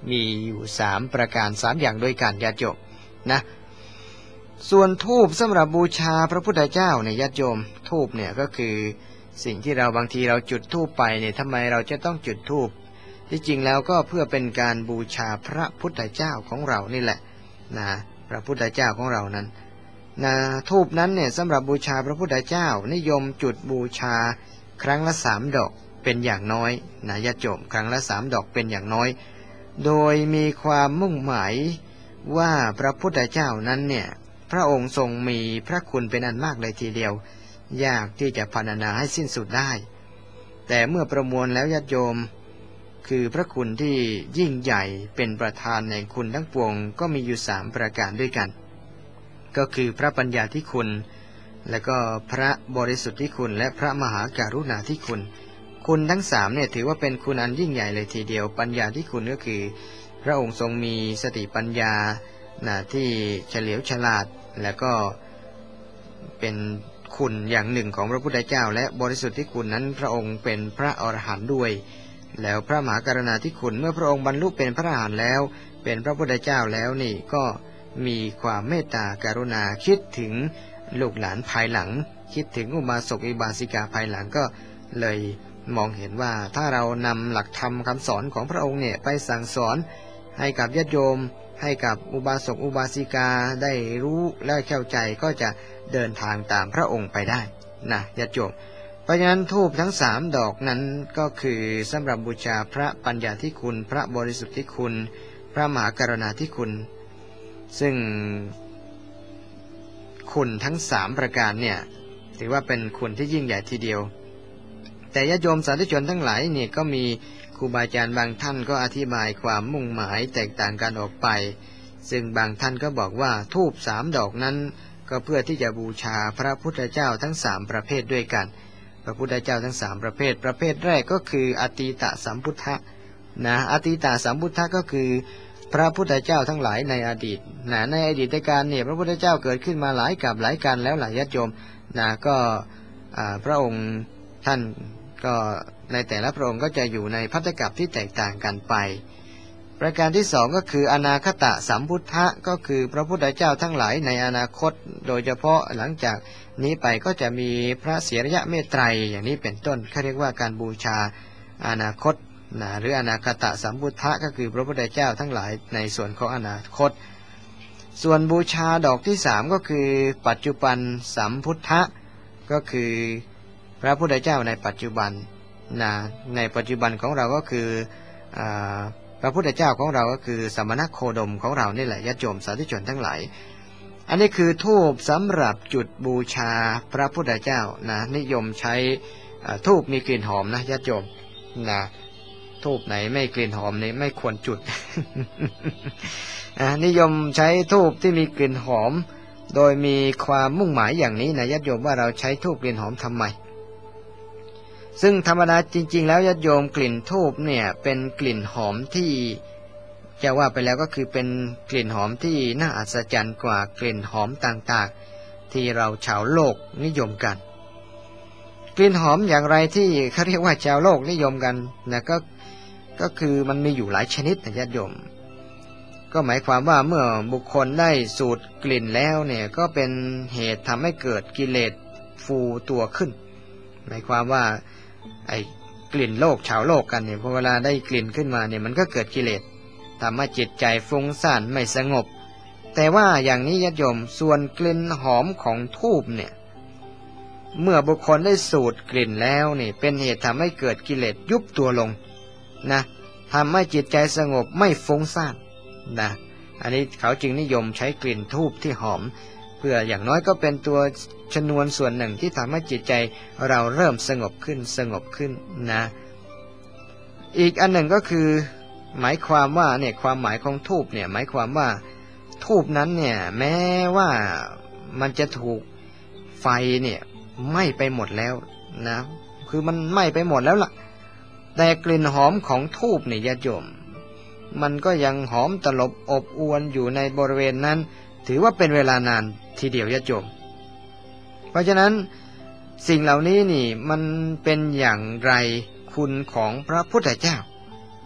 มีอยู่สามประการสามอย่างด้วยกันญาติโยมนะส่วนธูปสำหรับบูชาพระพุทธเจ้าเนี่ยญาติโยมธูปเนี่ยก็คือสิ่งที่เราบางทีเราจุดธูปไปเนี่ยทำไมเราจะต้องจุดธูปที่จริงแล้วก็เพื่อเป็นการบูชาพระพุทธเจ้าของเรานี่แหละนะพระพุทธเจ้าของเรานั้นนะธูปนั้นเนี่ยสำหรับบูชาพระพุทธเจ้านิยมจุดบูชาครั้งละสามดอกเป็นอย่างน้อยนะญาติโยมครั้งละสามดอกเป็นอย่างน้อยโดยมีความมุ่งหมายว่าพระพุทธเจ้านั้นเนี่ยพระองค์ทรงมีพระคุณเป็นอันมากเลยทีเดียวยากที่จะพรรณนาให้สิ้นสุดได้แต่เมื่อประมวลแล้วญาติโยมคือพระคุณที่ยิ่งใหญ่เป็นประธานแห่งคุณทั้งปวงก็มีอยู่สามประการด้วยกันก็คือพระปัญญาธิคุณและก็พระบริสุทธิคุณและพระมหาการุณาธิคุณคุณทั้งสามเนี่ยถือว่าเป็นคุณอันยิ่งใหญ่เลยทีเดียวปัญญาธิคุณก็คือพระองค์ทรงมีสติปัญญานะที่เฉลียวฉลาดและก็เป็นคุณอย่างหนึ่งของพระพุทธเจ้าและบริสุทธิคุณนั้นพระองค์เป็นพระอรหันต์ด้วยแล้วพระมหากรุณาธิคุณเมื่อพระองค์บรรลุเป็นพระอรหันต์แล้วเป็นพระพุทธเจ้าแล้วนี่ก็มีความเมตตากรุณาคิดถึงลูกหลานภายหลังคิดถึงอุบาสกอุบาสิกาภายหลังก็เลยมองเห็นว่าถ้าเรานำหลักธรรมคำสอนของพระองค์เนี่ยไปสั่งสอนให้กับญาติโยมให้กับอุบาสกอุบาสิกาได้รู้และเข้าใจก็จะเดินทางตามพระองค์ไปได้นะญาติโยมเพราะฉะนั้นธูปทั้งสามดอกนั้นก็คือสำหรับบูชาพระปัญญาธิคุณพระบริสุทธิคุณพระมหากรุณาธิคุณซึ่งคุณทั้งสามประการเนี่ยถือว่าเป็นคุณที่ยิ่งใหญ่ทีเดียวแต่ญาติโยมสาธุชนทั้งหลายเนี่ยก็มีครูบาอาจารย์บางท่านก็อธิบายความมุ่งหมายแตกต่างกันออกไปซึ่งบางท่านก็บอกว่าธูปสามดอกนั้นก็เพื่อที่จะบูชาพระพุทธเจ้าทั้งสามประเภทด้วยกันพระพุทธเจ้าทั้งสามประเภทประเภทแรกก็คืออตีตสัมพุทธะนะอตีตสัมพุทธะก็คือพระพุทธเจ้าทั้งหลายในอดีตนะในอดีตการเนี่ยพระพุทธเจ้าเกิดขึ้นมาหลายกับหลายกันแล้วหลายญาติโยมนะก็พระองค์ท่านก็ในแต่ละพระองค์ก็จะอยู่ในภัตตกัปที่แตกต่างกันไปประการที่สองก็คืออนาคตสัมพุทธะก็คือพระพุทธเจ้าทั้งหลายในอนาคตโดยเฉพาะหลังจากนี้ไปก็จะมีพระเสียรยะเมตไตรอย่างนี้เป็นต้นเขาเรียกว่าการบูชาอนาคตนะหรืออนาคตสัมพุทธะก็คือพระพุทธเจ้าทั้งหลายในส่วนของอนาคตส่วนบูชาดอกที่สามก็คือปัจจุบันสัมพุทธะก็คือพระพุทธเจ้าในปัจจุบันนะในปัจจุบันของเราก็คืออ่าพระพุทธเจ้าของเราก็คือสมณโคดมของเรานี่แหละญาติโยมสาธุชนทั้งหลายอันนี้คือธูปสำหรับจุดบูชาพระพุทธเจ้านะนิยมใช้ธูปมีกลิ่นหอมนะญาติโยมนะธูปไหนไม่กลิ่นหอมนี่ไม่ควรจุด นิยมใช้ธูปที่มีกลิ่นหอมโดยมีความมุ่งหมายอย่างนี้นะญาติโยมว่าเราใช้ธูปกลิ่นหอมทำไมซึ่งธรรมดาจริงๆแล้วญาติโยมกลิ่นธูปเนี่ยเป็นกลิ่นหอมที่จะว่าไปแล้วก็คือเป็นกลิ่นหอมที่น่าอัศจรรย์กว่ากลิ่นหอมต่างๆที่เราชาวโลกนิยมกันกลิ่นหอมอย่างไรที่เขาเรียกว่าชาวโลกนิยมกันนะก็ก็คือมันมีอยู่หลายชนิดนะญาติโยมก็หมายความว่าเมื่อบุคคลได้สูดกลิ่นแล้วเนี่ยก็เป็นเหตุทำให้เกิดกิเลสฟูตัวขึ้นหมายความว่าไอ้กลิ่นโลกชาวโลกกันเนี่ยพอเวลาได้กลิ่นขึ้นมาเนี่ยมันก็เกิดกิเลสทำให้จิตใจฟุ้งซ่านไม่สงบแต่ว่าอย่างนี้ญาติโยมส่วนกลิ่นหอมของธูปเนี่ยเมื่อบุคคลได้สูดกลิ่นแล้วนี่เป็นเหตุทำให้เกิดกิเลสยุบตัวลงนะทำให้จิตใจสงบไม่ฟุ้งซ่านนะอันนี้เขาจึงนิยมใช้กลิ่นธูปที่หอมเพื่ออย่างน้อยก็เป็นตัวชนวนส่วนหนึ่งที่ทำให้จิตใจเราเริ่มสงบขึ้นสงบขึ้นนะอีกอันหนึ่งก็คือหมายความว่าเนี่ยความหมายของธูปเนี่ยหมายความว่าธูปนั้นเนี่ยแม้ว่ามันจะถูกไฟเนี่ยไหม้ไปหมดแล้วนะคือมันไหม้ไปหมดแล้วล่ะแต่กลิ่นหอมของธูปเนี่ยญาติโยมมันก็ยังหอมตลบอบอวนอยู่ในบริเวณนั้นถือว่าเป็นเวลานานทีเดียวญาติโยมเพราะฉะนั้นสิ่งเหล่านี้นี่มันเป็นอย่างไรคุณของพระพุทธเจ้า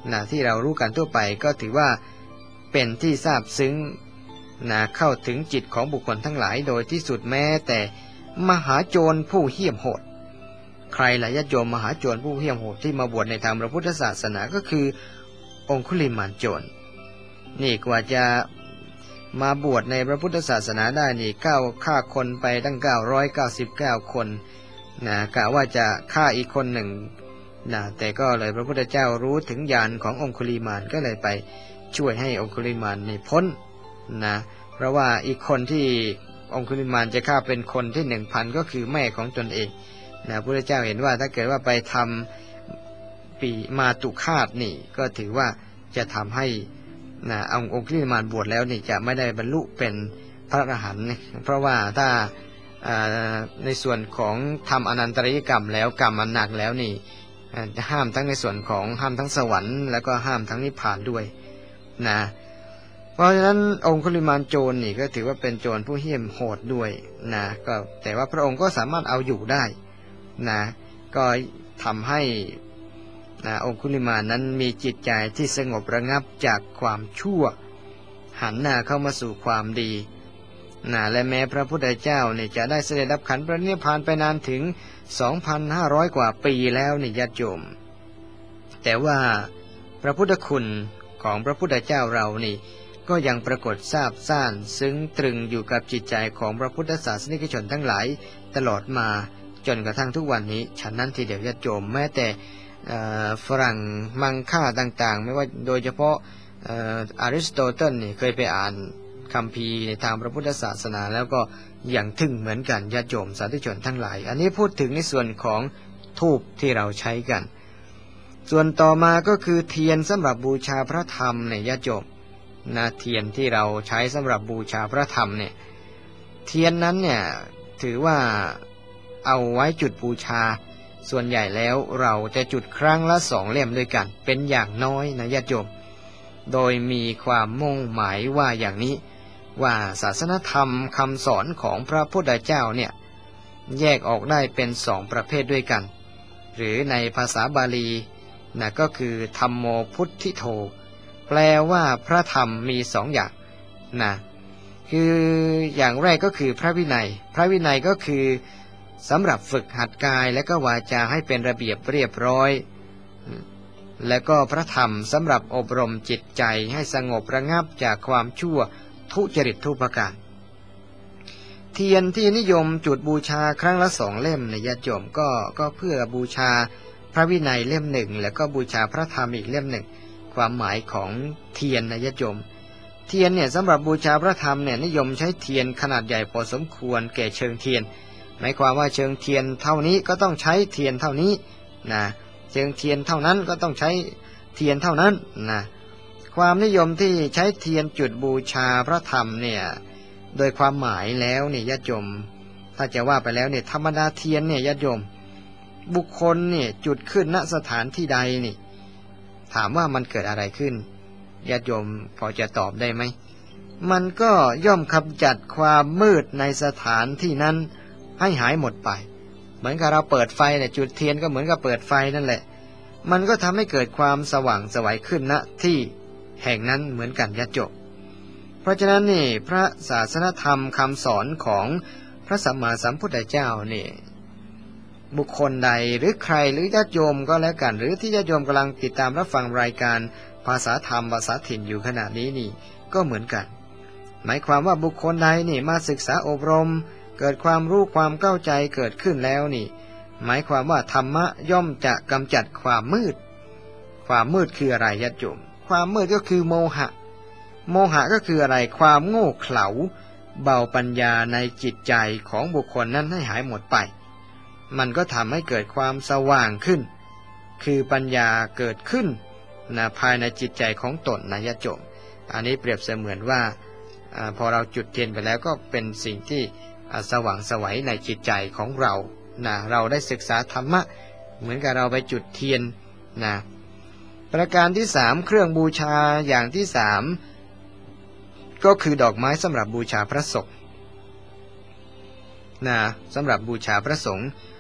นะที่เรารู้กันทั่วไปก็ถือว่าเป็นที่ทราบซึ้งนะเข้าถึงจิตของบุคคลทั้งหลายโดยที่สุดแม้แต่มหาโจรผู้เหี้ยมโหดใครล่ะญาติโยมมหาโจรผู้เหี้ยมโหดที่มาบวชในทางพระพุทธศาสนาก็คือองคุลิมานโจรนี่กว่าจะมาบวชในพระพุทธศาสนาได้นี่เก้าฆ่าคนไปตั้งเก้าร้อยเก้าสิบเก้าคนนะกะว่าจะฆ่าอีกคนหนึ่งนะแต่ก็เลยพระพุทธเจ้ารู้ถึงญาณขององคุลิมานก็เลยไปช่วยให้องคุลิมานนี่พ้นนะเพราะว่าอีกคนที่องคุลิมานจะฆ่าเป็นคนที่หนึ่งพันก็คือแม่ของตนเองนะพระพุทธเจ้าเห็นว่าถ้าเกิดว่าไปทำปีมาตุฆาตนี่ก็ถือว่าจะทำให้นะองค์องคุลิมานบวชแล้วนี่จะไม่ได้บรรลุเป็นพระอรหันต์เพราะว่าถ้าในส่วนของทำอนันตริยกรรมแล้วกรรมมันหนักแล้วนี่จะห้ามทั้งในส่วนของห้ามทั้งสวรรค์แล้วก็ห้ามทั้งนิพพานด้วยนะเพราะฉะนั้นองคุลิมานโจรนี่ก็ถือว่าเป็นโจรผู้เหี้ยมโหดด้วยนะก็แต่ว่าพระองค์ก็สามารถเอาอยู่ได้นะก็ทำให้นะองคุลิมานนั้นมีจิตใจที่สงบระงับจากความชั่วหันหน้าเข้ามาสู่ความดีนะและแม้พระพุทธเจ้าเนี่ยจะได้เสด็จดับขันธ์พระนิพพานไปนานถึง สองพันห้าร้อย กว่าปีแล้วนี่ญาติโยมแต่ว่าพระพุทธคุณของพระพุทธเจ้าเรานี่ก็ยังปรากฏทราบซ่านซึ้งตรึงอยู่กับจิตใจของพระพุทธศาสนิกชนทั้งหลายตลอดมาจนกระทั่งทุกวันนี้ฉะนั้นทีเดียวญาติโยมแม้แต่ฝรั่งมังค่าต่างๆไม่ว่าโดยเฉพาะอริสโตเติลนี่เคยไปอ่านคัมภีร์ในทางพระพุทธศาสนาแล้วก็อย่างทึ่งเหมือนกันญาติโยมสาธุชนทั้งหลายอันนี้พูดถึงในส่วนของธูปที่เราใช้กันส่วนต่อมาก็คือเทียนสำหรับบูชาพระธรรมเนี่ยญาติโยมนะเทียนที่เราใช้สำหรับบูชาพระธรรมเนี่ยเทียนนั้นเนี่ยถือว่าเอาไว้จุดบูชาส่วนใหญ่แล้วเราจะจุดครั้งละสองเล่มด้วยกันเป็นอย่างน้อยนะญาติโยมโดยมีความมุ่งหมายว่าอย่างนี้ว่าศาสนธรรมคำสอนของพระพุทธเจ้าเนี่ยแยกออกได้เป็นสองประเภทด้วยกันหรือในภาษาบาลีนะก็คือธัมโมพุทธิโธแปลว่าพระธรรมมีสองอย่างนะคืออย่างแรกก็คือพระวินัยพระวินัยก็คือสำหรับฝึกหัดกายและก็วาจาให้เป็นระเบียบเรียบร้อยและก็พระธรรมสำหรับอบรมจิตใจให้สงบระงับจากความชั่วทุจริตทุกประการเทียนที่นิยมจุดบูชาครั้งละสองเล่มในญาติโยมก็ก็เพื่อบูชาพระวินัยเล่มหนึ่งแล้วก็บูชาพระธรรมอีกเล่มหนึ่งความหมายของเทียนในญาติโยมเทียนเนี่ยสำหรับบูชาพระธรรมเนี่ยนิยมใช้เทียนขนาดใหญ่พอสมควรแก่เชิงเทียนหมายความว่าเชิงเทียนเท่านี้ก็ต้องใช้เทียนเท่านี้นะเชิงเทียนเท่านั้นก็ต้องใช้เทียนเท่านั้นนะความนิยมที่ใช้เทียนจุดบูชาพระธรรมเนี่ยโดยความหมายแล้วเนี่ยญาติโยมถ้าจะว่าไปแล้วเนี่ยธรรมดาเทียนเนี่ยญาติโยมบุคคลเนี่ยจุดขึ้นณสถานที่ใดนี่ถามว่ามันเกิดอะไรขึ้นญาติโยมพอจะตอบได้ไหมมันก็ย่อมกำจัดความมืดในสถานที่นั้นให้หายหมดไปเหมือนกับเราเปิดไฟเนี่ยจุดเทียนก็เหมือนกับเปิดไฟนั่นแหละมันก็ทำให้เกิดความสว่างไสวขึ้นณที่แห่งนั้นเหมือนกันญาติโยมเพราะฉะนั้นนี่พระศาสนธรรมคำสอนของพระสัมมาสัมพุทธเจ้านี่บุคคลใดหรือใครหรือญาติโยมก็แล้วกันหรือที่ญาติโยมกำลังติดตามรับฟังรายการภาษาธรรมภาษาถิ่นอยู่ขณะนี้นี่ก็เหมือนกันหมายความว่าบุคคลใดนี่มาศึกษาอบรมเกิดความรู้ความเข้าใจเกิดขึ้นแล้วนี่หมายความว่าธรรมะย่อมจะกำจัดความมืดความมืดคืออะไรญาติโยมความมืดก็คือโมหะโมหะก็คืออะไรความโง่เขลาเบาปัญญาในจิตใจของบุคคลนั้นให้หายหมดไปมันก็ทำให้เกิดความสว่างขึ้นคือปัญญาเกิดขึ้นนะภายในจิตใจของตนนะญาติโยมอันนี้เปรียบเสมือนว่าอพอเราจุดเทียนไปแล้วก็เป็นสิ่งที่สว่างไสวในจิตใจของเรานะเราได้ศึกษาธรรมะเหมือนกับเราไปจุดเทียนนะประการที่สามเครื่องบูชาอย่างที่สามก็คือดอกไม้สำหรับบูชาพระสงฆ์นะสำหรับบูชาพระสงฆ์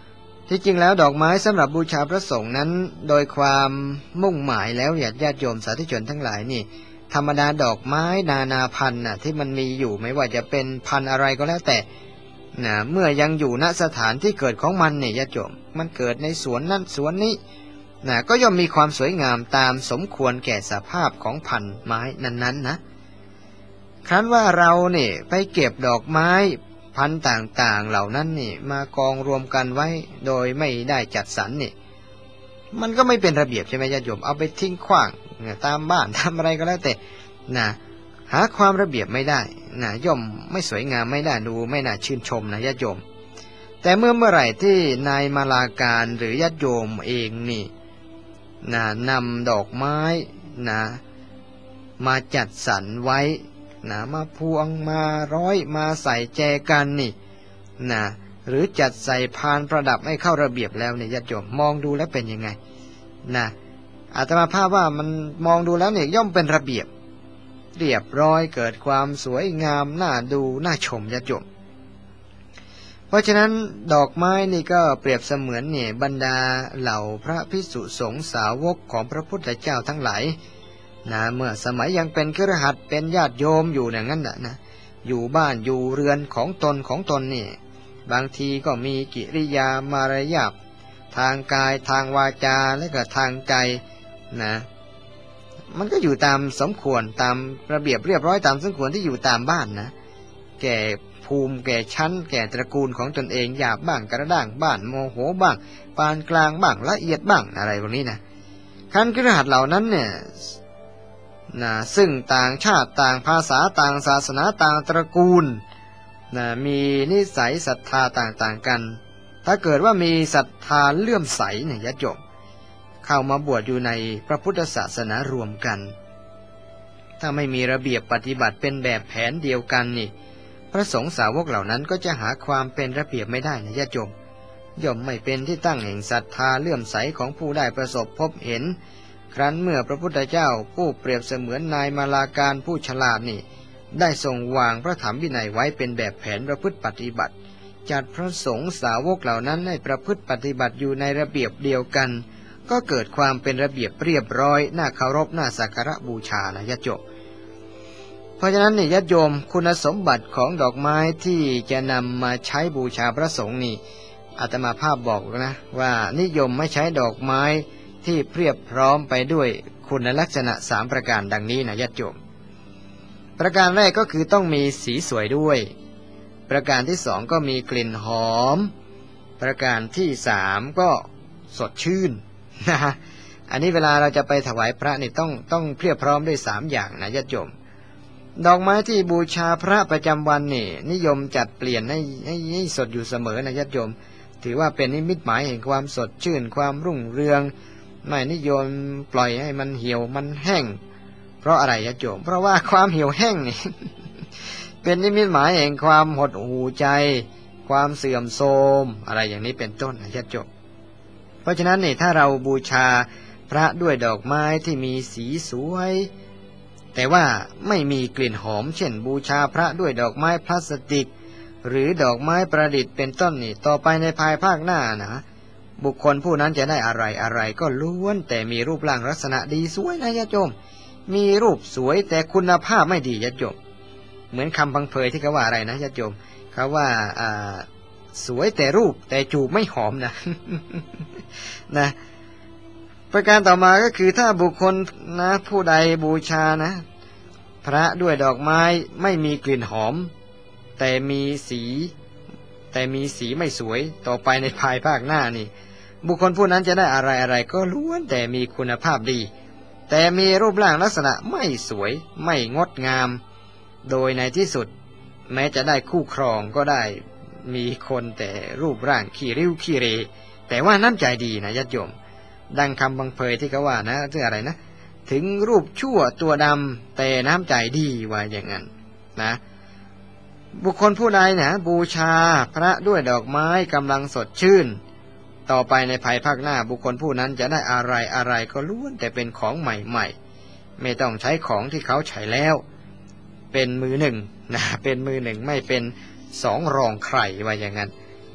ที่จริงแล้วดอกไม้สำหรับบูชาพระสงฆ์นั้นโดยความมุ่งหมายแล้วญาติญาติโยมสาธุชนทั้งหลายนี่ธรรมดาดอกไม้นานาพันธุ์น่ะที่มันมีอยู่ไม่ว่าจะเป็นพันธุ์อะไรก็แล้วแต่นะเมื่อยังอยู่ณสถานที่เกิดของมันเนี่ยญาติโยมมันเกิดในสวนนั้นสวนนี้นะก็ย่อมมีความสวยงามตามสมควรแก่สภาพของพันธุ์ไม้นั้นๆนะครั้นว่าเราเนี่ยไปเก็บดอกไม้พันธุ์ต่างๆเหล่านั้นนี่มากองรวมกันไว้โดยไม่ได้จัดสรรนี่มันก็ไม่เป็นระเบียบใช่ไหมญาติโยมเอาไปทิ้งขว้างตามบ้านทำอะไรก็แล้วแต่นะหาความระเบียบไม่ได้นะย่อมไม่สวยงามไม่น่าดูไม่น่าชื่นชมนะญาติโยมแต่เมื่อเมื่อไหร่ที่นายมาลาการหรือญาติโยมเองนี่นะนำดอกไม้นะมาจัดสรรไว้นะมาพวงมาร้อยมาใส่แจกันนี่นะหรือจัดใส่พานประดับให้เข้าระเบียบแล้วเนี่ยญาติโยมมองดูแล้วเป็นยังไงนะอาตมาภาพว่ามันมองดูแล้วเนี่ยย่อมเป็นระเบียบเรียบร้อยเกิดความสวยงามน่าดูน่าชมญาติโยมเพราะฉะนั้นดอกไม้นี่ก็เปรียบเสมือนเนี่ยบรรดาเหล่าพระภิกษุสงฆ์สาวกของพระพุทธเจ้าทั้งหลายนะเมื่อสมัยยังเป็นคฤหัสถ์เป็นญาติโยมอยู่อย่างนั้นนะอยู่บ้านอยู่เรือนของตนของตนนี่บางทีก็มีกิริยามารยาททางกายทางวาจาและก็ทางใจนะมันก็อยู่ตามสมควรตามระเบียบเรียบร้อยตามสมควรที่อยู่ตามบ้านนะแก่ภูมิแก่ชั้นแก่ตระกูลของตนเองหยาบบ้างกระด้างบ้างโมโหบ้างปานกลางบ้างละเอียดบ้างอะไรพวกนี้นะขั้นคฤหัสถ์เหล่านั้นเนี่ยนะซึ่งต่างชาติต่างภาษาต่างศาสนาต่างตระกูลนะมีนิสัยศรัทธาต่างๆกันถ้าเกิดว่ามีศรัทธาเลื่อมใสเนี่ยญาติโยมเข้ามาบวชอยู่ในพระพุทธศาสนารวมกันถ้าไม่มีระเบียบปฏิบัติเป็นแบบแผนเดียวกันนี่พระสงฆ์สาวกเหล่านั้นก็จะหาความเป็นระเบียบไม่ได้นะญาติโยมย่อมไม่เป็นที่ตั้งแห่งศรัทธาเลื่อมใสของผู้ได้ประสบพบเห็นครั้นเมื่อพระพุทธเจ้าผู้เปรียบเสมือนนายมาลาการผู้ฉลาดนี่ได้ทรงวางพระธรรมวินัยไว้เป็นแบบแผนประพฤติปฏิบัติจัดพระสงฆ์สาวกเหล่านั้นให้ประพฤติปฏิบัติอยู่ในระเบียบเดียวกันก็เกิดความเป็นระเบียบเรียบร้อยน่าเคารพน่าสักการะบูชานะญาติโยมเพราะฉะนั้นนี่ญาติโยมคุณสมบัติของดอกไม้ที่จะนำมาใช้บูชาพระสงฆ์นี่อาตมาภาพบอกนะว่านิยมไม่ใช้ดอกไม้ที่เพียบพร้อมไปด้วยคุณลักษณะสามประการดังนี้นะญาติโยมประการแรกก็คือต้องมีสีสวยด้วยประการที่สองก็มีกลิ่นหอมประการที่สามก็สดชื่นนะอันนี้เวลาเราจะไปถวายพระนี่ต้องต้องเพียบพร้อมด้วยสามอย่างนะญาติโยมดอกไม้ที่บูชาพระประจำวันนี่นิยมจัดเปลี่ยนให้ให้ให้สดอยู่เสมอนะญาติโยมถือว่าเป็นนิมิตหมายแห่งความสดชื่นความรุ่งเรืองไม่นิยมปล่อยให้มันเหี่ยวมันแห้งเพราะอะไรญาติโยมเพราะว่าความเหี่ยวแห้งนี่ เป็นนิมิตหมายแห่งความหดหู่ใจความเสื่อมโทรมอะไรอย่างนี้เป็นต้นนะญาติโยมเพราะฉะนั้นนี่ถ้าเราบูชาพระด้วยดอกไม้ที่มีสีสวยแต่ว่าไม่มีกลิ่นหอมเช่นบูชาพระด้วยดอกไม้พลาสติกหรือดอกไม้ประดิษฐ์เป็นต้นนี่ต่อไปในภายภาคหน้านะบุคคลผู้นั้นจะได้อะไรอะไรก็ล้วนแต่มีรูปร่างลักษณะดีสวยนะญาติโยมมีรูปสวยแต่คุณภาพไม่ดีญาติโยมเหมือนคำพังเพยที่เขาว่าอะไรนะญาติโยมเขาว่าอ่าสวยแต่รูปแต่จูบไม่หอมนะ นะประการต่อมาก็คือถ้าบุคคลนะผู้ใดบูชานะพระด้วยดอกไม้ไม่มีกลิ่นหอมแต่มีสีแต่มีสีไม่สวยต่อไปในภายภาคหน้านี่บุคคลผู้นั้นจะได้อะไรอะไรก็ล้วนแต่มีคุณภาพดีแต่มีรูปร่างลักษณะไม่สวยไม่งดงามโดยในที่สุดแม้จะได้คู่ครองก็ได้มีคนแต่รูปร่างขี้ริ้วขี้เรแต่ว่าน้ำใจดีนะญาติโยมดังคำบังเพยที่เขาว่านะเรื่องอะไรนะถึงรูปชั่วตัวดำแต่น้ำใจดีว่าอย่างนั้นนะบุคคลผู้ใดนะบูชาพระด้วยดอกไม้กำลังสดชื่นต่อไปในภายภาคหน้าบุคคลผู้นั้นจะได้อะไรอะไรก็ล้วนแต่เป็นของใหม่ๆไม่ต้องใช้ของที่เขาใช้แล้วเป็นมือหนึ่งนะเป็นมือหนึ่งไม่เป็นสองรองใครว่าอย่างนั้นต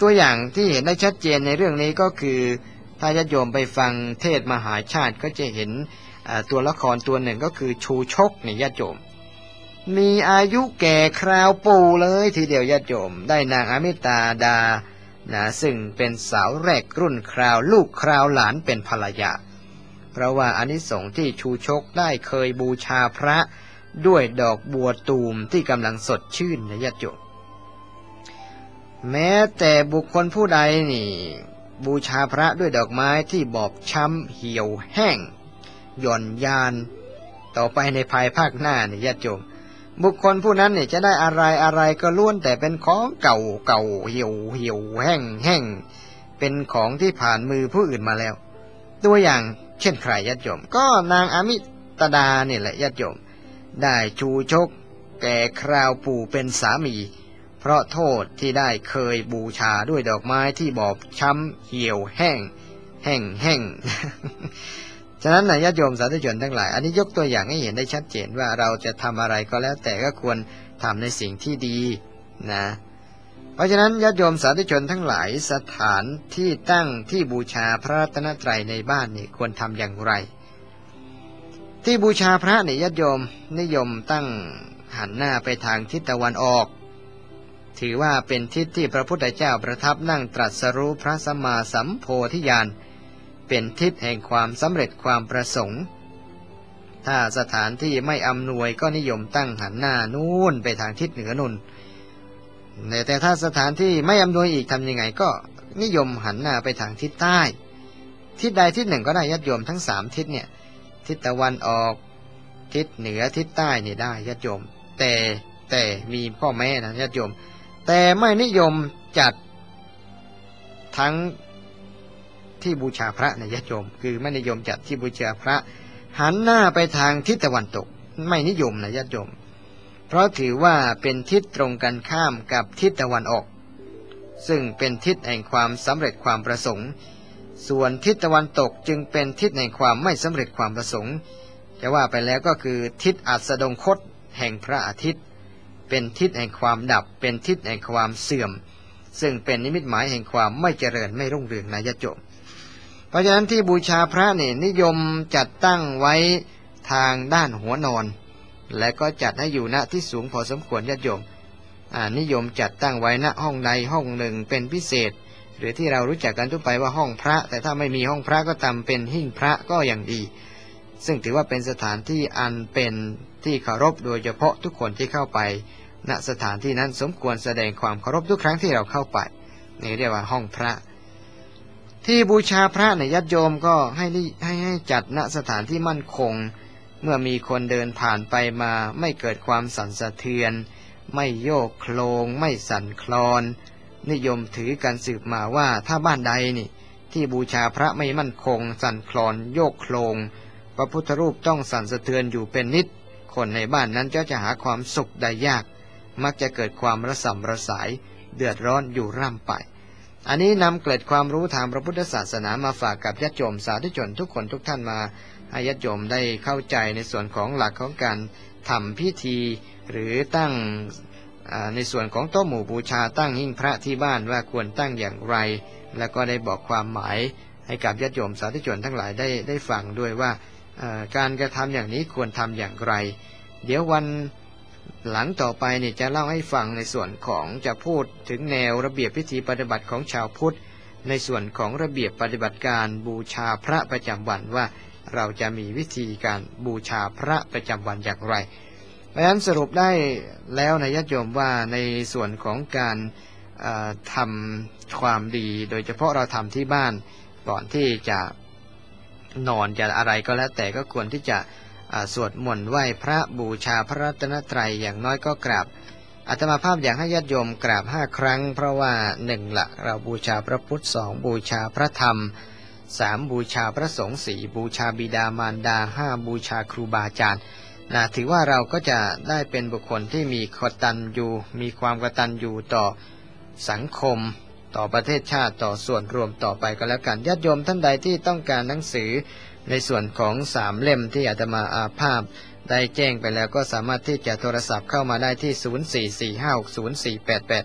ตัวอย่างที่เห็นได้ชัดเจนในเรื่องนี้ก็คือถ้าญาติโยมไปฟังเทศมหาชาติก็จะเห็นตัวละครตัวหนึ่งก็คือชูชกเนี่ยญาติโยมมีอายุแก่คราวปู่เลยทีเดียวญาติโยมได้นางอมิตาดานะซึ่งเป็นสาวแรกรุ่นคราวลูกคราวหลานเป็นภรรยาเพราะว่าอานิสงส์ที่ชูชกได้เคยบูชาพระด้วยดอกบัวตูมที่กำลังสดชื่นนะญาติโยมแม้แต่บุคคลผู้ใดนี่บูชาพระด้วยดอกไม้ที่บอบช้ำเหี่ยวแห้งหย่อนยานต่อไปในภายภาคหน้านี่ญาติโยมบุคคลผู้นั้นเนี่ยจะได้อะไรอะไรก็ล้วนแต่เป็นของเก่าเก่าเหี่ยวเหี่ยวแห้งแห้งเป็นของที่ผ่านมือผู้อื่นมาแล้วตัวอย่างเช่นใครญาติโยมก็นางอมิตดาเนี่ยแหละญาติโยมได้ชูชกแก่คราวปู่เป็นสามีเพราะโทษที่ได้เคยบูชาด้วยดอกไม้ที่บอบช้ำเหี่ยวแห้งแห้งแห้ง ฉะนั้นนะญาติโยมสาธุชนทั้งหลายอันนี้ยกตัวอย่างให้เห็นได้ชัดเจนว่าเราจะทำอะไรก็แล้วแต่ก็ควรทำในสิ่งที่ดีนะเพราะฉะนั้นญาติโยมสาธุชนทั้งหลายสถานที่ตั้งที่บูชาพระรัตนตรัยในบ้านนี่ควรทำอย่างไรที่บูชาพระเนี่ยญาติโยมนิยมตั้งหันหน้าไปทางทิศตะวันออกถือว่าเป็นทิศที่พระพุทธเจ้าประทับนั่งตรัสรู้พระสัมมาสัมโพธิญาณเป็นทิศแห่งความสำเร็จความประสงค์ถ้าสถานที่ไม่อำนวยก็นิยมตั้งหันหน้านู่นไปทางทิศเหนือนุ่นแต่ถ้าสถานที่ไม่อำนวยอีกทำยังไงก็นิยมหันหน้าไปทางทิศใต้ทิศใดทิศหนึ่งก็ได้ญาติโยมทั้งสามทิศเนี่ยทิศตะวันออกทิศเหนือทิศใต้นี่ได้ญาติโยมแต่แต่มีข้อแม้นะญาติโยมแต่ไม่นิยมจัดทั้งที่บูชาพระนะญาติโยมคือไม่นิยมจัดที่บูชาพระหันหน้าไปทางทิศตะวันตกไม่นิยมนะญาติโยมเพราะถือว่าเป็นทิศตรงกันข้ามกับทิศตะวันออกซึ่งเป็นทิศแห่งความสำเร็จความประสงค์ส่วนทิศตะวันตกจึงเป็นทิศแห่งความไม่สำเร็จความประสงค์จะว่าไปแล้วก็คือทิศอัสดงคตแห่งพระอาทิตย์เป็นทิศแห่งความดับเป็นทิศแห่งความเสื่อมซึ่งเป็นนิมิตหมายแห่งความไม่เจริญไม่รุ่งเรืองนะญาติโยมเพราะฉะนั้นที่บูชาพระเนี่ยนิยมจัดตั้งไว้ทางด้านหัวนอนและก็จัดให้อยู่ณที่สูงพอสมควรญาติโยมนิยมจัดตั้งไว้ณห้องใดห้องหนึ่งเป็นพิเศษหรือที่เรารู้จักกันทั่วไปว่าห้องพระแต่ถ้าไม่มีห้องพระก็ทำเป็นหิ้งพระก็อย่างดีซึ่งถือว่าเป็นสถานที่อันเป็นที่เคารพโดยเฉพาะทุกคนที่เข้าไปณสถานที่นั้นสมควรแสดงความเคารพทุกครั้งที่เราเข้าไปนี่เรียกว่าห้องพระที่บูชาพระในญาติโยมก็ให้ให้ให้จัดณสถานที่มั่นคงเมื่อมีคนเดินผ่านไปมาไม่เกิดความสั่นสะเทือนไม่โยกโคลงไม่สั่นคลอนนิยมถือกันสืบมาว่าถ้าบ้านใดนี่ที่บูชาพระไม่มั่นคงสั่นคลอนโยกโคลงพระพุทธรูปต้องสั่นสะเทือนอยู่เป็นนิดคนในบ้านนั้นจะจะหาความสุขได้ยากมักจะเกิดความระส่ำระสายเดือดร้อนอยู่ร่ำไปอันนี้นำเกล็ดความรู้ทางพระพุทธศาสนามาฝากกับญาติโยมสาธุชนทุกคนทุกท่านมาให้ญาติโยมได้เข้าใจในส่วนของหลักของการทำพิธีหรือตั้งในส่วนของโต๊ะหมู่บูชาตั้งหิ้งพระที่บ้านว่าควรตั้งอย่างไรแล้วก็ได้บอกความหมายให้กับญาติโยมสาธุชนทั้งหลายได้ได้ฟังด้วยว่าการกระทำอย่างนี้ควรทำอย่างไรเดี๋ยววันหลังต่อไปนี่จะเล่าให้ฟังในส่วนของจะพูดถึงแนวระเบียบพิธีปฏิบัติของชาวพุทธในส่วนของระเบียบปฏิบัติการบูชาพระประจำวันว่าเราจะมีวิธีการบูชาพระประจำวันอย่างไรเพราะฉะนั้นสรุปได้แล้วนะญาติโยมว่าในส่วนของการทำความดีโดยเฉพาะเราทำที่บ้านก่อนที่จะนอนจะอะไรก็แล้วแต่ก็ควรที่จะสวดมนต์ไหว้พระบูชาพระรัตนตรัยอย่างน้อยก็กราบอาตมาภาพอยากให้ญาติโยมกราบห้าครั้งเพราะว่าหนึ่งละเราบูชาพระพุทธสองบูชาพระธรรมสามบูชาพระสงฆ์สี่บูชาบิดามารดาห้าบูชาครูบาอาจารย์นะถือว่าเราก็จะได้เป็นบุคคลที่มีกตัญญูมีความกตัญญูต่อสังคมต่อประเทศชาติต่อส่วนรวมต่อไปก็แล้วกันญาติโยมท่านใดที่ต้องการหนังสือในส่วนของสามเล่มที่อาตมาอาภาพได้แจ้งไปแล้วก็สามารถที่จะโทรศัพท์เข้ามาได้ที่ศูนย์ สี่ สี่ ห้า หก ศูนย์ สี่ แปด แปด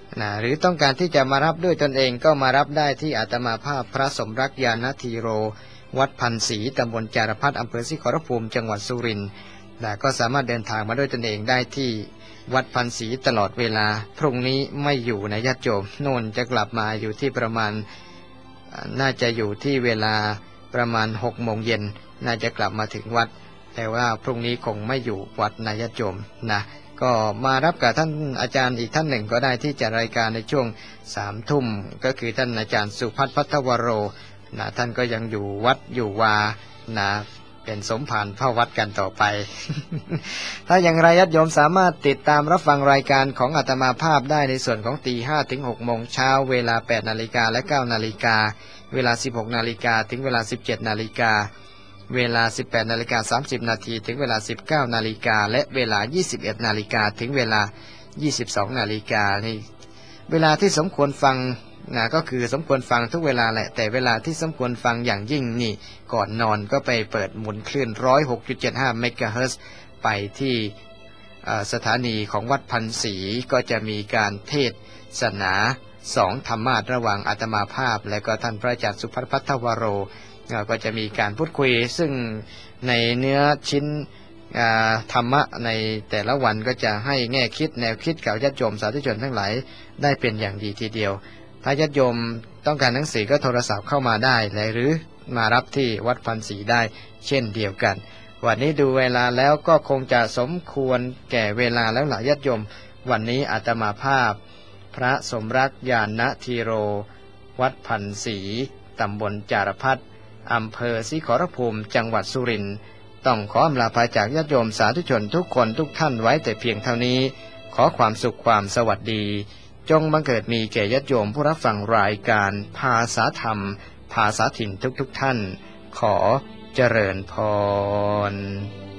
นะหรือต้องการที่จะมารับด้วยตนเองก็มารับได้ที่อาตมาภาพพระสมรักญาณธีโรวัดพันศรีตำบลจารพัฒน์อำเภอศรีขอรภูมิจังหวัดสุรินทร์นะก็สามารถเดินทางมาด้วยตนเองได้ที่วัดพันศรีตลอดเวลาพรุ่งนี้ไม่อยู่นะญาติโยมโน่นจะกลับมาอยู่ที่ประมาณน่าจะอยู่ที่เวลาประมาณหกโมงเย็นน่าจะกลับมาถึงวัดแต่ว่าพรุ่งนี้คงไม่อยู่วัดนะญาติโยมนะก็มารับกับท่านอาจารย์อีกท่านหนึ่งก็ได้ที่จะรายการในช่วงสามทุ่มก็คือท่านอาจารย์สุพัฒน์พัทวโรนะท่านก็ยังอยู่วัดอยู่วานะเป็นสมภารเข้าวัดกันต่อไป ถ้าอย่างไรญาติโยมสามารถติดตามรับฟังรายการของอาตมาภาพได้ในส่วนของตีห้าถึงหกโมงเช้าเวลาแปดนาฬิกาและเก้านาฬิกาเวลาสิบหกนาฬิกาถึงเวลาสิบเจ็ดนาฬิกาเวลาสิบแปดนาฬิกาสามสิบนาทีถึงเวลาสิบเก้านาฬิกาและเวลายี่สิบเอ็ดนาฬิกาถึงเวลายี่สิบสองนาฬิกานี่เวลาที่สมควรฟังนะก็คือสมควรฟังทุกเวลาแหละแต่เวลาที่สมควรฟังอย่างยิ่งนี่ก่อนนอนก็ไปเปิดหมุนคลื่น หนึ่งร้อยหกจุดเจ็ดห้า เมกะเฮิรตซ์ไปที่สถานีของวัดพันศรีก็จะมีการเทศนาสองธรรมาสระหว่างอาตมาภาพและก็ท่านพระอาจารย์สุพัฒน์พัทวโรก็จะมีการพูดคุยซึ่งในเนื้อชิ้นธรรมะในแต่ละวันก็จะให้แง่คิดแนวคิดกับญาติโยมสาธุชนทั้งหลายได้เป็นอย่างดีทีเดียวถ้าญาติโยมต้องการหนังสือก็โทรศัพท์เข้ามาได้หรือมารับที่วัดพันศรีได้เช่นเดียวกันวันนี้ดูเวลาแล้วก็คงจะสมควรแก่เวลาแล้วหลายญาติโยมวันนี้อาตมาภาพพระสมรักญาณธีโรวัดพันศรีตำบลจารพัฒน์อำเภอศรีขอรภูมิจังหวัดสุรินทร์ต้องขออำลาภาจากญาติโยมสาธุชนทุกคนทุกท่านไว้แต่เพียงเท่านี้ขอความสุขความสวัสดีจงบังเกิดมีแก่ญาติโยมผู้รับฟังรายการภาษาธรรมภาษาถิ่นทุกๆท่านขอเจริญพร